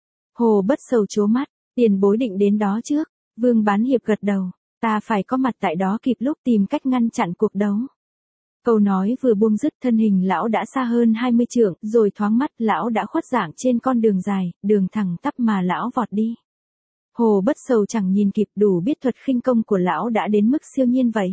Hồ Bất Sầu trố mắt, tiền bối định đến đó trước, Vương Bán Hiệp gật đầu, ta phải có mặt tại đó kịp lúc tìm cách ngăn chặn cuộc đấu. Câu nói vừa buông dứt thân hình lão đã xa hơn hai mươi trượng, rồi thoáng mắt lão đã khuất dạng trên con đường dài, đường thẳng tắp mà lão vọt đi. Hồ Bất Sầu chẳng nhìn kịp đủ biết thuật khinh công của lão đã đến mức siêu nhiên vậy.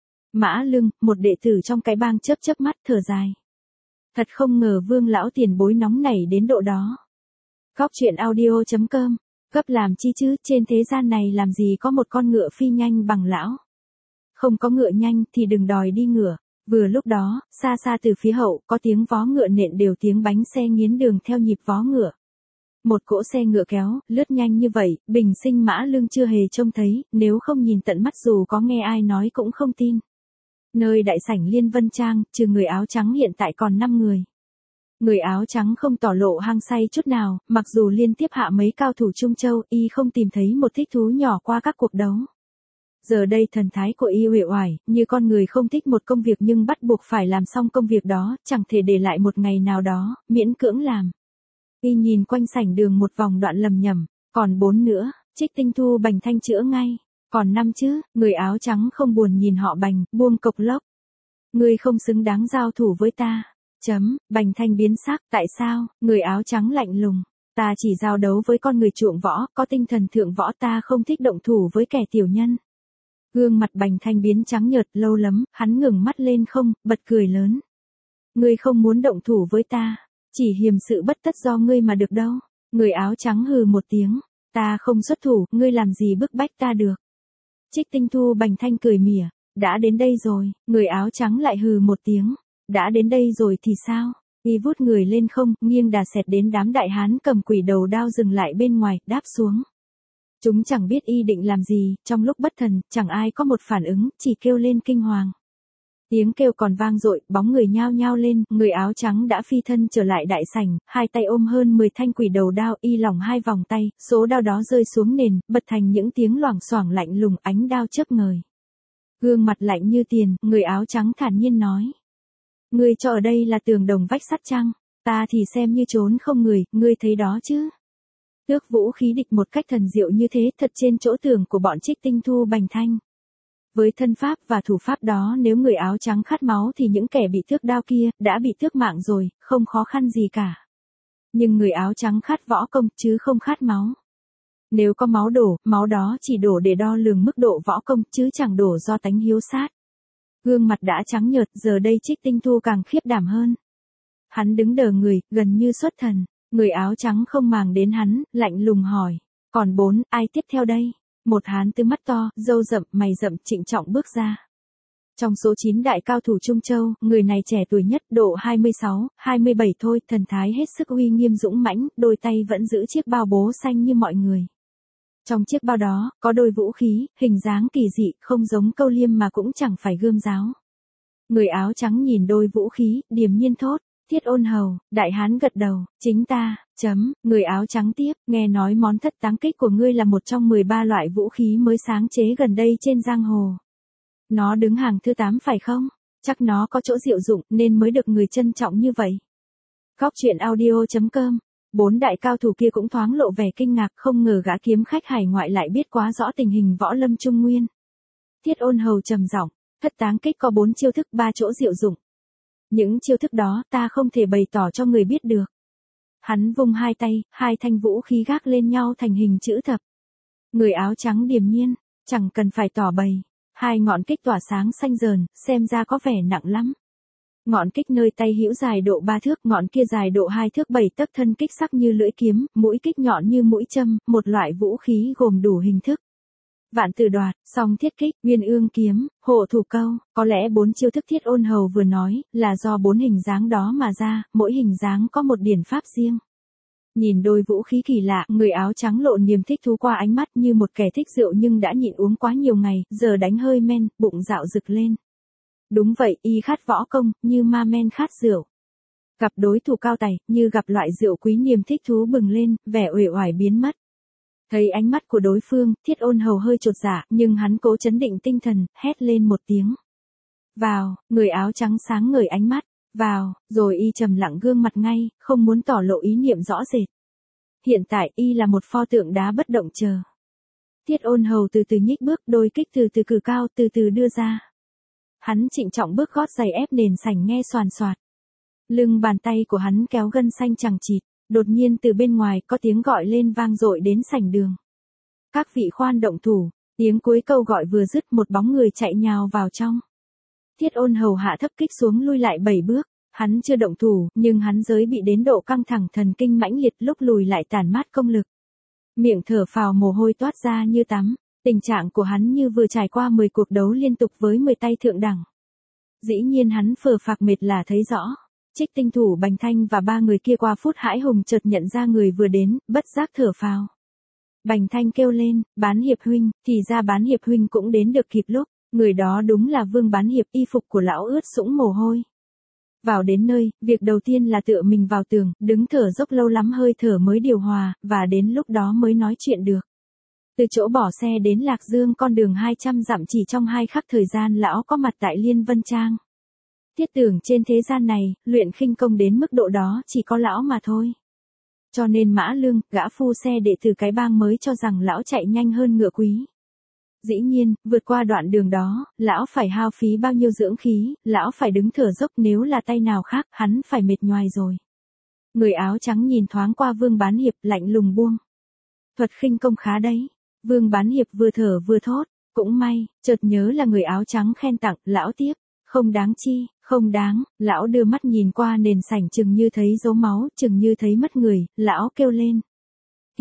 Mã Lương, một đệ tử trong cái bang chớp chớp mắt thở dài. Thật không ngờ Vương lão tiền bối nóng nảy đến độ đó. Góc truyện audio chấm com, cấp làm chi chứ, trên thế gian này làm gì có một con ngựa phi nhanh bằng lão. Không có ngựa nhanh thì đừng đòi đi ngựa. Vừa lúc đó, xa xa từ phía hậu, có tiếng vó ngựa nện đều tiếng bánh xe nghiến đường theo nhịp vó ngựa. Một cỗ xe ngựa kéo, lướt nhanh như vậy, bình sinh Mã Lương chưa hề trông thấy, nếu không nhìn tận mắt dù có nghe ai nói cũng không tin. Nơi đại sảnh Liên Vân Trang, trừ người áo trắng hiện tại còn năm người. Người áo trắng không tỏ lộ hăng say chút nào, mặc dù liên tiếp hạ mấy cao thủ Trung Châu, y không tìm thấy một thích thú nhỏ qua các cuộc đấu. Giờ đây thần thái của y uể oải, như con người không thích một công việc nhưng bắt buộc phải làm xong công việc đó, chẳng thể để lại một ngày nào đó, miễn cưỡng làm. Y nhìn quanh sảnh đường một vòng đoạn lầm nhầm, còn bốn nữa, Trích Tinh Thu Bành Thanh chữa ngay, còn năm chứ, người áo trắng không buồn nhìn họ Bành, buông cộc lốc. Ngươi không xứng đáng giao thủ với ta. Chấm, Bành Thanh biến sắc, tại sao, người áo trắng lạnh lùng. Ta chỉ giao đấu với con người chuộng võ, có tinh thần thượng võ, ta không thích động thủ với kẻ tiểu nhân. Gương mặt Bành Thanh biến trắng nhợt, lâu lắm, hắn ngừng mắt lên không, bật cười lớn. Ngươi không muốn động thủ với ta, chỉ hiềm sự bất tất do ngươi mà được đâu. Người áo trắng hừ một tiếng, Ta không xuất thủ, ngươi làm gì bức bách ta được. Trích Tinh Thu Bành Thanh cười mỉa, đã đến đây rồi, người áo trắng lại hừ một tiếng, đã đến đây rồi thì sao? Y vút người lên không, nghiêng đà xẹt đến đám đại hán cầm quỷ đầu đao dừng lại bên ngoài, đáp xuống. Chúng chẳng biết y định làm gì, trong lúc bất thần, chẳng ai có một phản ứng, chỉ kêu lên kinh hoàng. Tiếng kêu còn vang dội, bóng người nhao nhao lên, người áo trắng đã phi thân trở lại đại sảnh, hai tay ôm hơn mười thanh quỷ đầu đao, y lỏng hai vòng tay, số đao đó rơi xuống nền, bật thành những tiếng loảng xoảng lạnh lùng, ánh đao chớp ngời. Gương mặt lạnh như tiền, người áo trắng thản nhiên nói. Ngươi cho ở đây là tường đồng vách sắt chăng? Ta thì xem như trốn không người, ngươi thấy đó chứ? Tước vũ khí địch một cách thần diệu như thế thật trên chỗ tường của bọn Trích Tinh Thu Bành Thanh. Với thân pháp và thủ pháp đó nếu người áo trắng khát máu thì những kẻ bị thước đao kia đã bị thước mạng rồi, không khó khăn gì cả. Nhưng người áo trắng khát võ công chứ không khát máu. Nếu có máu đổ, máu đó chỉ đổ để đo lường mức độ võ công chứ chẳng đổ do tánh hiếu sát. Gương mặt đã trắng nhợt, giờ đây Trích Tinh Thu càng khiếp đảm hơn. Hắn đứng đờ người, gần như xuất thần. Người áo trắng không màng đến hắn, lạnh lùng hỏi. Còn bốn, ai tiếp theo đây? Một hán tư mắt to, râu rậm, mày rậm, trịnh trọng bước ra. Trong số chín đại cao thủ Trung Châu, người này trẻ tuổi nhất, độ hai mươi sáu, hai mươi bảy thôi, thần thái hết sức uy nghiêm dũng mãnh, đôi tay vẫn giữ chiếc bao bố xanh như mọi người. Trong chiếc bao đó, có đôi vũ khí, hình dáng kỳ dị, không giống câu liêm mà cũng chẳng phải gươm giáo. Người áo trắng nhìn đôi vũ khí, điềm nhiên thốt. Thiết Ôn Hầu, đại hán gật đầu, chính ta, chấm, người áo trắng tiếp, nghe nói món thất táng kích của ngươi là một trong mười ba loại vũ khí mới sáng chế gần đây trên giang hồ. Nó đứng hàng thứ tám phải không? Chắc nó có chỗ diệu dụng nên mới được người trân trọng như vậy. Góc truyện audio chấm com. Bốn đại cao thủ kia cũng thoáng lộ vẻ kinh ngạc, không ngờ gã kiếm khách hải ngoại lại biết quá rõ tình hình võ lâm Trung Nguyên. Thiết Ôn Hầu trầm giọng, thất táng kích có bốn chiêu thức, ba chỗ diệu dụng. Những chiêu thức đó ta không thể bày tỏ cho người biết được. Hắn vung hai tay, hai thanh vũ khí gác lên nhau thành hình chữ thập. Người áo trắng điềm nhiên, chẳng cần phải tỏ bày. Hai ngọn kích tỏa sáng xanh rờn, xem ra có vẻ nặng lắm. Ngọn kích nơi tay hữu dài độ ba thước, ngọn kia dài độ hai thước bảy tấc, thân kích sắc như lưỡi kiếm, mũi kích nhọn như mũi châm, một loại vũ khí gồm đủ hình thức. Vạn Tử Đoạt, Song Thiết Kích, Nguyên Ương Kiếm, Hộ Thủ Câu, có lẽ bốn chiêu thức Thiết Ôn Hầu vừa nói là do bốn hình dáng đó mà ra, mỗi hình dáng có một điển pháp riêng. Nhìn đôi vũ khí kỳ lạ, người áo trắng lộ niềm thích thú qua ánh mắt như một kẻ thích rượu nhưng đã nhịn uống quá nhiều ngày, giờ đánh hơi men, bụng dạo rực lên. Đúng vậy, y khát võ công, như ma men khát rượu. Gặp đối thủ cao tài, như gặp loại rượu quý, niềm thích thú bừng lên, vẻ uể oải biến mất. Thấy ánh mắt của đối phương, Thiết Ôn Hầu hơi chột dạ, nhưng hắn cố trấn định tinh thần, hét lên một tiếng. Vào, người áo trắng sáng ngời ánh mắt, vào, rồi y trầm lặng gương mặt ngay, không muốn tỏ lộ ý niệm rõ rệt. Hiện tại y là một pho tượng đá bất động chờ. Thiết Ôn Hầu từ từ nhích bước, đôi kích từ từ cử cao, từ từ đưa ra. Hắn trịnh trọng bước gót giày ép nền sảnh nghe xoàn xoạt. Lưng bàn tay của hắn kéo gân xanh chằng chịt. Đột nhiên từ bên ngoài có tiếng gọi lên vang dội đến sảnh đường. Các vị khoan động thủ, tiếng cuối câu gọi vừa dứt một bóng người chạy nhào vào trong. Thiết Ôn Hầu hạ thấp kích xuống lui lại bảy bước, hắn chưa động thủ, nhưng hắn giới bị đến độ căng thẳng thần kinh mãnh liệt, lúc lùi lại tản mát công lực. Miệng thở phào mồ hôi toát ra như tắm, tình trạng của hắn như vừa trải qua mười cuộc đấu liên tục với mười tay thượng đẳng. Dĩ nhiên hắn phờ phạc mệt là thấy rõ. Trích Tinh Thủ Bành Thanh và ba người kia qua phút hãi hùng chợt nhận ra người vừa đến, bất giác thở phào. Bành Thanh kêu lên, Bán Hiệp huynh, thì ra Bán Hiệp huynh cũng đến được kịp lúc, người đó đúng là Vương Bán Hiệp, y phục của lão ướt sũng mồ hôi. Vào đến nơi, việc đầu tiên là tựa mình vào tường, đứng thở dốc lâu lắm hơi thở mới điều hòa, và đến lúc đó mới nói chuyện được. Từ chỗ bỏ xe đến Lạc Dương con đường hai trăm dặm chỉ trong hai khắc thời gian lão có mặt tại Liên Vân Trang. Thiết tưởng trên thế gian này, luyện khinh công đến mức độ đó chỉ có lão mà thôi. Cho nên Mã Lương, gã phu xe đệ tử cái bang mới cho rằng lão chạy nhanh hơn ngựa quý. Dĩ nhiên, vượt qua đoạn đường đó, lão phải hao phí bao nhiêu dưỡng khí, lão phải đứng thở dốc, nếu là tay nào khác, hắn phải mệt nhoài rồi. Người áo trắng nhìn thoáng qua Vương Bán Hiệp, lạnh lùng buông. Thuật khinh công khá đấy. Vương Bán Hiệp vừa thở vừa thốt, cũng may, chợt nhớ là người áo trắng khen tặng, lão tiếp. Không đáng chi, không đáng, lão đưa mắt nhìn qua nền sảnh chừng như thấy dấu máu, chừng như thấy mất người, lão kêu lên.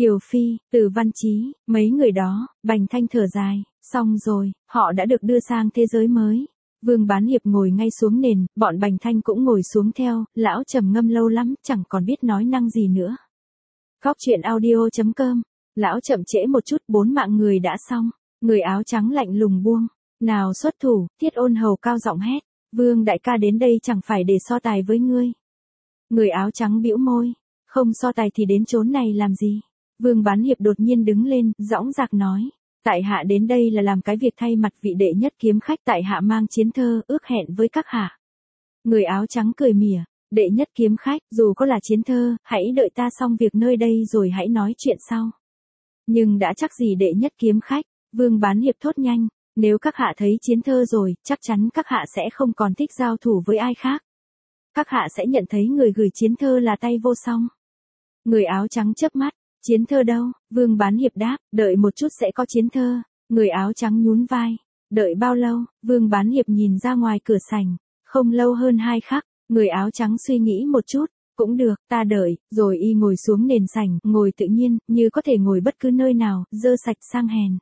Kiều Phi, Từ Văn Chí, mấy người đó, Bành Thanh thở dài, xong rồi, họ đã được đưa sang thế giới mới. Vương Bán Hiệp ngồi ngay xuống nền, bọn Bành Thanh cũng ngồi xuống theo, lão trầm ngâm lâu lắm, chẳng còn biết nói năng gì nữa. Góc truyện audio.com, lão chậm trễ một chút, bốn mạng người đã xong, người áo trắng lạnh lùng buông. Nào xuất thủ, Thiết Ôn Hầu cao giọng hét, Vương đại ca đến đây chẳng phải để so tài với ngươi. Người áo trắng bĩu môi, không so tài thì đến chốn này làm gì. Vương Bán Hiệp đột nhiên đứng lên, dõng dạc nói, tại hạ đến đây là làm cái việc thay mặt vị đệ nhất kiếm khách, tại hạ mang chiến thơ, ước hẹn với các hạ. Người áo trắng cười mỉa, đệ nhất kiếm khách, dù có là chiến thơ, hãy đợi ta xong việc nơi đây rồi hãy nói chuyện sau. Nhưng đã chắc gì đệ nhất kiếm khách, Vương Bán Hiệp thốt nhanh, nếu các hạ thấy chiến thơ rồi, chắc chắn các hạ sẽ không còn thích giao thủ với ai khác. Các hạ sẽ nhận thấy người gửi chiến thơ là tay vô song. Người áo trắng chớp mắt, chiến thơ đâu? Vương Bán Hiệp đáp, đợi một chút sẽ có chiến thơ. Người áo trắng nhún vai, đợi bao lâu? Vương Bán Hiệp nhìn ra ngoài cửa sảnh, không lâu hơn hai khắc. Người áo trắng suy nghĩ một chút, cũng được, ta đợi, rồi y ngồi xuống nền sảnh, ngồi tự nhiên, như có thể ngồi bất cứ nơi nào, dơ sạch sang hèn.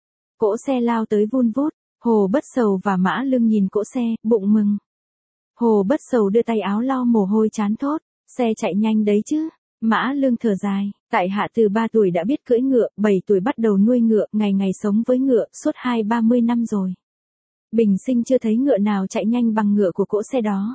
Cỗ xe lao tới vun vút, Hồ Bất Sầu và Mã Lương nhìn cỗ xe, bụng mừng. Hồ Bất Sầu đưa tay áo lau mồ hôi chán thốt, xe chạy nhanh đấy chứ. Mã Lương thở dài, tại hạ từ ba tuổi đã biết cưỡi ngựa, bảy tuổi bắt đầu nuôi ngựa, ngày ngày sống với ngựa, suốt hai ba mươi năm rồi. Bình sinh chưa thấy ngựa nào chạy nhanh bằng ngựa của cỗ xe đó.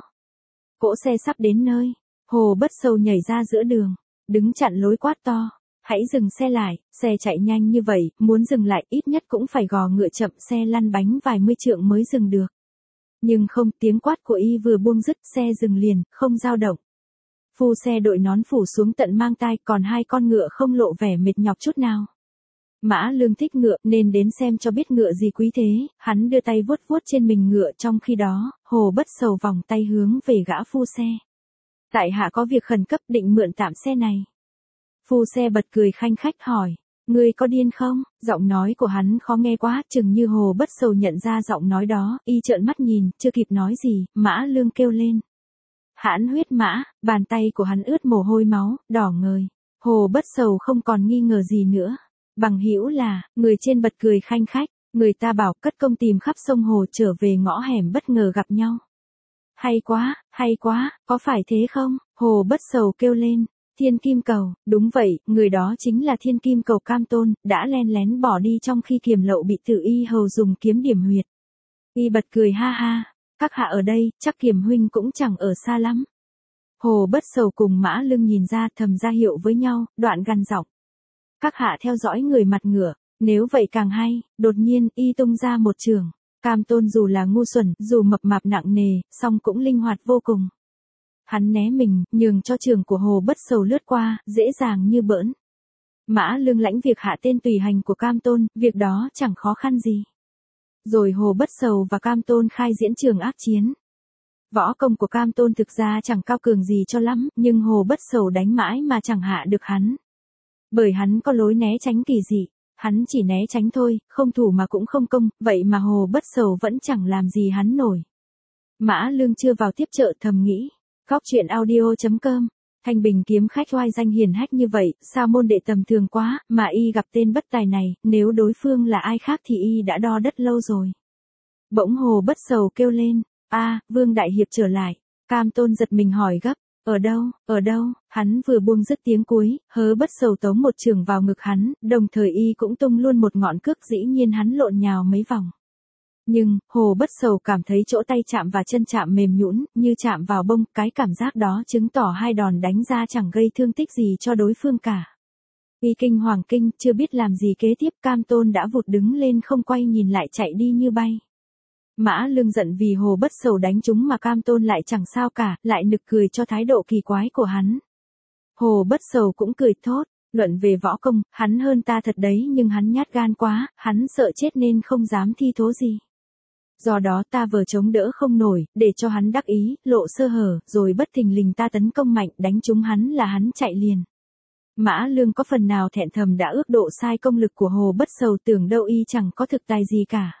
Cỗ xe sắp đến nơi, Hồ Bất Sầu nhảy ra giữa đường, đứng chặn lối quát to, hãy dừng xe lại, xe chạy nhanh như vậy, muốn dừng lại ít nhất cũng phải gò ngựa chậm, xe lăn bánh vài mươi trượng mới dừng được. Nhưng không, tiếng quát của y vừa buông dứt, xe dừng liền, không dao động. Phu xe đội nón phủ xuống tận mang tai, còn hai con ngựa không lộ vẻ mệt nhọc chút nào. Mã Lương thích ngựa nên đến xem cho biết ngựa gì quý thế, hắn đưa tay vuốt vuốt trên mình ngựa, trong khi đó, Hồ Bất Sầu vòng tay hướng về gã phu xe. Tại hạ có việc khẩn cấp định mượn tạm xe này. Phu xe bật cười khanh khách hỏi, ngươi có điên không? Giọng nói của hắn khó nghe quá, chừng như Hồ Bất Sầu nhận ra giọng nói đó, y trợn mắt nhìn, chưa kịp nói gì, Mã Lương kêu lên. Hãn huyết mã, bàn tay của hắn ướt mồ hôi máu, đỏ ngời. Hồ Bất Sầu không còn nghi ngờ gì nữa. Bằng hữu là, người trên bật cười khanh khách, người ta bảo cất công tìm khắp sông hồ trở về ngõ hẻm bất ngờ gặp nhau. Hay quá, hay quá, có phải thế không? Hồ Bất Sầu kêu lên. Thiên Kim Cầu, đúng vậy, người đó chính là Thiên Kim Cầu Cam Tôn, đã len lén bỏ đi trong khi kiềm lậu bị Tử Y Hầu dùng kiếm điểm huyệt. Y bật cười ha ha, các hạ ở đây, chắc Kiềm huynh cũng chẳng ở xa lắm. Hồ Bất Sầu cùng Mã Lương nhìn ra, thầm ra hiệu với nhau, đoạn gằn giọng. Các hạ theo dõi người mặt ngựa, nếu vậy càng hay. Đột nhiên, y tung ra một trường. Cam Tôn dù là ngu xuẩn, dù mập mạp nặng nề, song cũng linh hoạt vô cùng. Hắn né mình, nhường cho trường của Hồ Bất Sầu lướt qua, dễ dàng như bỡn. Mã Lương lãnh việc hạ tên tùy hành của Cam Tôn, việc đó chẳng khó khăn gì. Rồi Hồ Bất Sầu và Cam Tôn khai diễn trường ác chiến. Võ công của Cam Tôn thực ra chẳng cao cường gì cho lắm, nhưng Hồ Bất Sầu đánh mãi mà chẳng hạ được hắn. Bởi hắn có lối né tránh kỳ dị, hắn chỉ né tránh thôi, không thủ mà cũng không công, vậy mà Hồ Bất Sầu vẫn chẳng làm gì hắn nổi. Mã Lương chưa vào tiếp trợ thầm nghĩ. Góc truyện audio.com, Thanh Bình kiếm khách oai danh hiển hách như vậy, sao môn đệ tầm thường quá, mà y gặp tên bất tài này, nếu đối phương là ai khác thì y đã đo đất lâu rồi. Bỗng Hồ Bất Sầu kêu lên, a, Vương Đại Hiệp trở lại. Cam Tôn giật mình hỏi gấp, ở đâu, ở đâu? Hắn vừa buông dứt tiếng cuối, Hớ Bất Sầu tống một trường vào ngực hắn, đồng thời y cũng tung luôn một ngọn cước, dĩ nhiên hắn lộn nhào mấy vòng. Nhưng, Hồ Bất Sầu cảm thấy chỗ tay chạm và chân chạm mềm nhũn, như chạm vào bông, cái cảm giác đó chứng tỏ hai đòn đánh ra chẳng gây thương tích gì cho đối phương cả. Y kinh hoàng kinh, chưa biết làm gì kế tiếp, Cam Tôn đã vụt đứng lên không quay nhìn lại chạy đi như bay. Mã Lương giận vì Hồ Bất Sầu đánh trúng mà Cam Tôn lại chẳng sao cả, lại nực cười cho thái độ kỳ quái của hắn. Hồ Bất Sầu cũng cười thốt, luận về võ công, hắn hơn ta thật đấy, nhưng hắn nhát gan quá, hắn sợ chết nên không dám thi thố gì. Do đó ta vừa chống đỡ không nổi, để cho hắn đắc ý, lộ sơ hở, rồi bất thình lình ta tấn công mạnh, đánh trúng hắn là hắn chạy liền. Mã Lương có phần nào thẹn thầm đã ước độ sai công lực của Hồ Bất Sầu, tưởng đâu y chẳng có thực tài gì cả.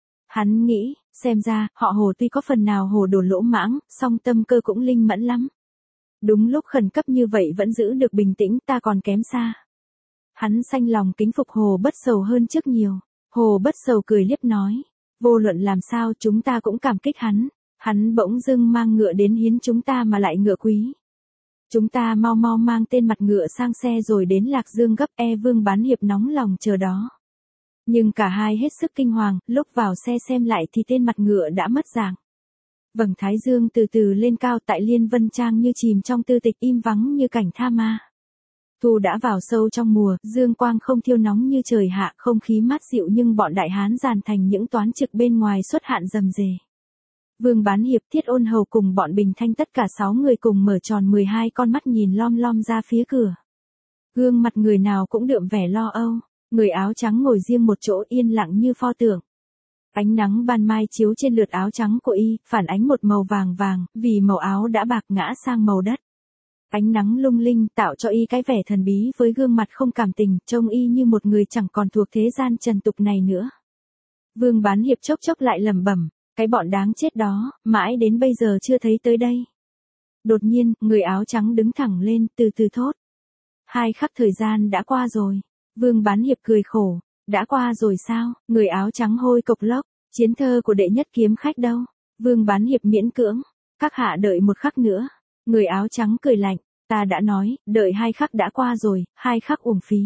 Hắn nghĩ, xem ra, họ Hồ tuy có phần nào hồ đồ lỗ mãng, song tâm cơ cũng linh mẫn lắm. Đúng lúc khẩn cấp như vậy vẫn giữ được bình tĩnh, ta còn kém xa. Hắn xanh lòng kính phục Hồ Bất Sầu hơn trước nhiều. Hồ Bất Sầu cười liếc nói. Vô luận làm sao chúng ta cũng cảm kích hắn. Hắn bỗng dưng mang ngựa đến hiến chúng ta mà lại ngựa quý. Chúng ta mau mau mang tên mặt ngựa sang xe rồi đến Lạc Dương gấp. E Vương Bán Hiệp nóng lòng chờ đó. Nhưng cả hai hết sức kinh hoàng, lúc vào xe xem lại thì tên mặt ngựa đã mất dạng. Vầng thái dương từ từ lên cao tại Liên Vân Trang như chìm trong tư tịch im vắng như cảnh tha ma. Thu đã vào sâu trong mùa, dương quang không thiêu nóng như trời hạ, không khí mát dịu nhưng bọn đại hán dàn thành những toán trực bên ngoài xuất hạn rầm rề. Vương Bán Hiệp, Thiết Ôn Hầu cùng bọn Bình Thanh tất cả sáu người cùng mở tròn mười hai con mắt nhìn lom lom ra phía cửa. Gương mặt người nào cũng đượm vẻ lo âu, người áo trắng ngồi riêng một chỗ yên lặng như pho tượng. Ánh nắng ban mai chiếu trên lượt áo trắng của y, phản ánh một màu vàng vàng, vì màu áo đã bạc ngã sang màu đất. Ánh nắng lung linh tạo cho y cái vẻ thần bí với gương mặt không cảm tình, trông y như một người chẳng còn thuộc thế gian trần tục này nữa. Vương Bán Hiệp chốc chốc lại lẩm bẩm, cái bọn đáng chết đó, mãi đến bây giờ chưa thấy tới đây. Đột nhiên, người áo trắng đứng thẳng lên, từ từ thốt. Hai khắc thời gian đã qua rồi. Vương Bán Hiệp cười khổ. Đã qua rồi sao? Người áo trắng hôi cộc lốc. Chiến thơ của đệ nhất kiếm khách đâu? Vương Bán Hiệp miễn cưỡng. Các hạ đợi một khắc nữa. Người áo trắng cười lạnh. Ta đã nói, đợi hai khắc đã qua rồi, hai khắc uổng phí.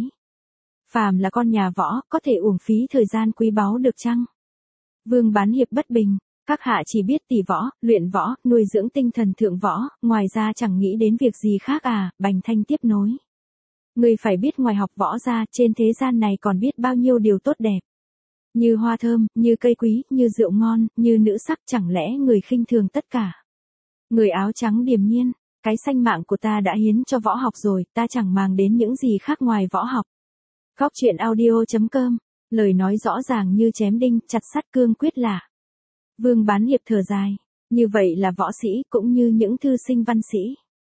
Phàm là con nhà võ, có thể uổng phí thời gian quý báu được chăng? Vương Bán Hiệp bất bình. Các hạ chỉ biết tỉ võ, luyện võ, nuôi dưỡng tinh thần thượng võ, ngoài ra chẳng nghĩ đến việc gì khác à? Bành Thanh tiếp nối. Người phải biết ngoài học võ ra, trên thế gian này còn biết bao nhiêu điều tốt đẹp. Như hoa thơm, như cây quý, như rượu ngon, như nữ sắc, chẳng lẽ người khinh thường tất cả. Người áo trắng điềm nhiên, cái sanh mạng của ta đã hiến cho võ học rồi, ta chẳng màng đến những gì khác ngoài võ học. Góc truyện audio chấm com, lời nói rõ ràng như chém đinh, chặt sắt cương quyết lạ. Vương Bán Hiệp thở dài, như vậy là võ sĩ cũng như những thư sinh văn sĩ.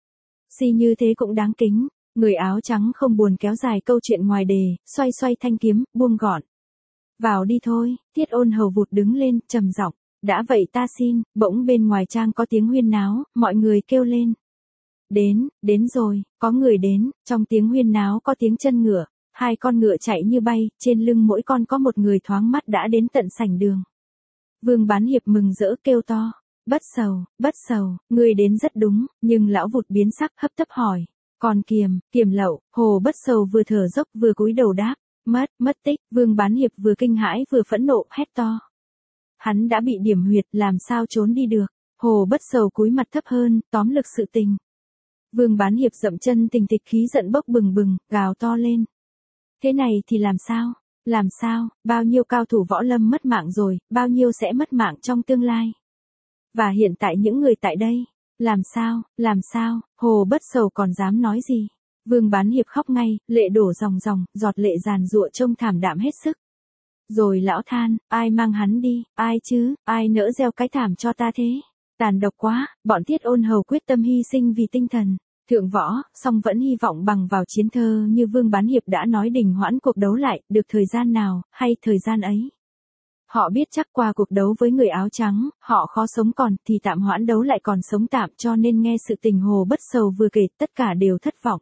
Si như thế cũng đáng kính. Người áo trắng không buồn kéo dài câu chuyện ngoài đề, xoay xoay thanh kiếm, buông gọn. Vào đi thôi, Thiết Ôn Hầu vụt đứng lên, trầm giọng, đã vậy ta xin. Bỗng bên ngoài trang có tiếng huyên náo, mọi người kêu lên. Đến, đến rồi, có người đến, trong tiếng huyên náo có tiếng chân ngựa, hai con ngựa chạy như bay, trên lưng mỗi con có một người thoáng mắt đã đến tận sảnh đường. Vương Bán Hiệp mừng rỡ kêu to, Bất Sầu, Bất Sầu, người đến rất đúng, nhưng lão vụt biến sắc hấp tấp hỏi. Còn Kiềm, Kiềm Lậu, Hồ Bất Sầu vừa thở dốc vừa cúi đầu đáp, mất, mất tích. Vương Bán Hiệp vừa kinh hãi vừa phẫn nộ, hét to. Hắn đã bị điểm huyệt, làm sao trốn đi được. Hồ Bất Sầu cúi mặt thấp hơn, tóm lực sự tình. Vương Bán Hiệp dậm chân tình tịch khí giận bốc bừng bừng, gào to lên. Thế này thì làm sao? Làm sao? Bao nhiêu cao thủ võ lâm mất mạng rồi, bao nhiêu sẽ mất mạng trong tương lai. Và hiện tại những người tại đây. Làm sao, làm sao, Hồ Bất Sầu còn dám nói gì? Vương Bán Hiệp khóc ngay, lệ đổ ròng ròng, giọt lệ giàn giụa trông thảm đạm hết sức. Rồi lão than, ai mang hắn đi, ai chứ, ai nỡ gieo cái thảm cho ta thế? Tàn độc quá, bọn Thiết Ôn Hầu quyết tâm hy sinh vì tinh thần. Thượng võ, song vẫn hy vọng bằng vào chiến thơ như Vương Bán Hiệp đã nói đình hoãn cuộc đấu lại, được thời gian nào, hay thời gian ấy. Họ biết chắc qua cuộc đấu với người áo trắng, họ khó sống còn, thì tạm hoãn đấu lại còn sống tạm, cho nên nghe sự tình Hồ Bất Sầu vừa kể, tất cả đều thất vọng.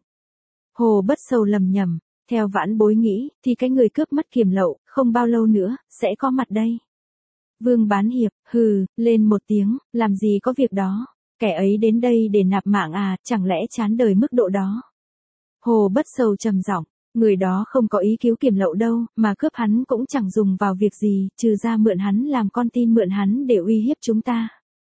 Hồ Bất Sầu lầm nhầm, theo vãn bối nghĩ, thì cái người cướp mất Kiềm Lậu, không bao lâu nữa, sẽ có mặt đây. Vương Bán Hiệp, hừ, lên một tiếng, làm gì có việc đó, kẻ ấy đến đây để nạp mạng à, chẳng lẽ chán đời mức độ đó. Hồ Bất Sầu trầm giọng. Người đó không có ý cứu Kiềm Lậu đâu, mà cướp hắn cũng chẳng dùng vào việc gì, trừ ra mượn hắn làm con tin, mượn hắn để uy hiếp chúng ta.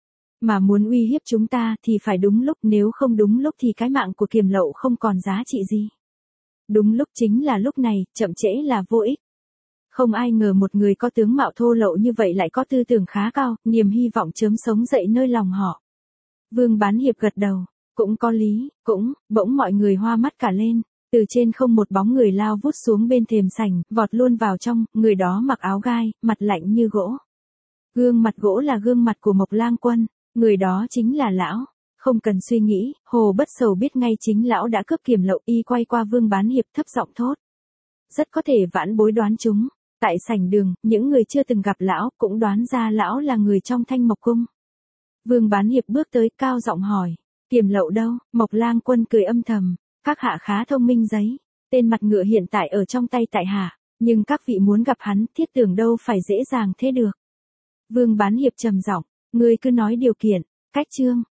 Mà muốn uy hiếp chúng ta thì phải đúng lúc, nếu không đúng lúc thì cái mạng của Kiềm Lậu không còn giá trị gì. Đúng lúc chính là lúc này, chậm trễ là vô ích. Không ai ngờ một người có tướng mạo thô lậu như vậy lại có tư tưởng khá cao, niềm hy vọng chớm sống dậy nơi lòng họ. Vương Bán Hiệp gật đầu, cũng có lý, cũng, bỗng mọi người hoa mắt cả lên. Từ trên không một bóng người lao vút xuống bên thềm sảnh, vọt luôn vào trong, người đó mặc áo gai, mặt lạnh như gỗ. Gương mặt gỗ là gương mặt của Mộc Lang Quân, người đó chính là lão. Không cần suy nghĩ, Hồ Bất Sầu biết ngay chính lão đã cướp Kiềm Lậu, y quay qua Vương Bán Hiệp thấp giọng thốt. Rất có thể vãn bối đoán chúng. Tại sảnh đường, những người chưa từng gặp lão cũng đoán ra lão là người trong Thanh Mộc Cung. Vương Bán Hiệp bước tới cao giọng hỏi, Kiềm Lậu đâu? Mộc Lang Quân cười âm thầm. Các hạ khá thông minh giấy. Tên mặt ngựa hiện tại ở trong tay tại hạ, nhưng các vị muốn gặp hắn, thiết tưởng đâu phải dễ dàng thế được. Vương Bán Hiệp trầm giọng, ngươi cứ nói điều kiện, cách chương.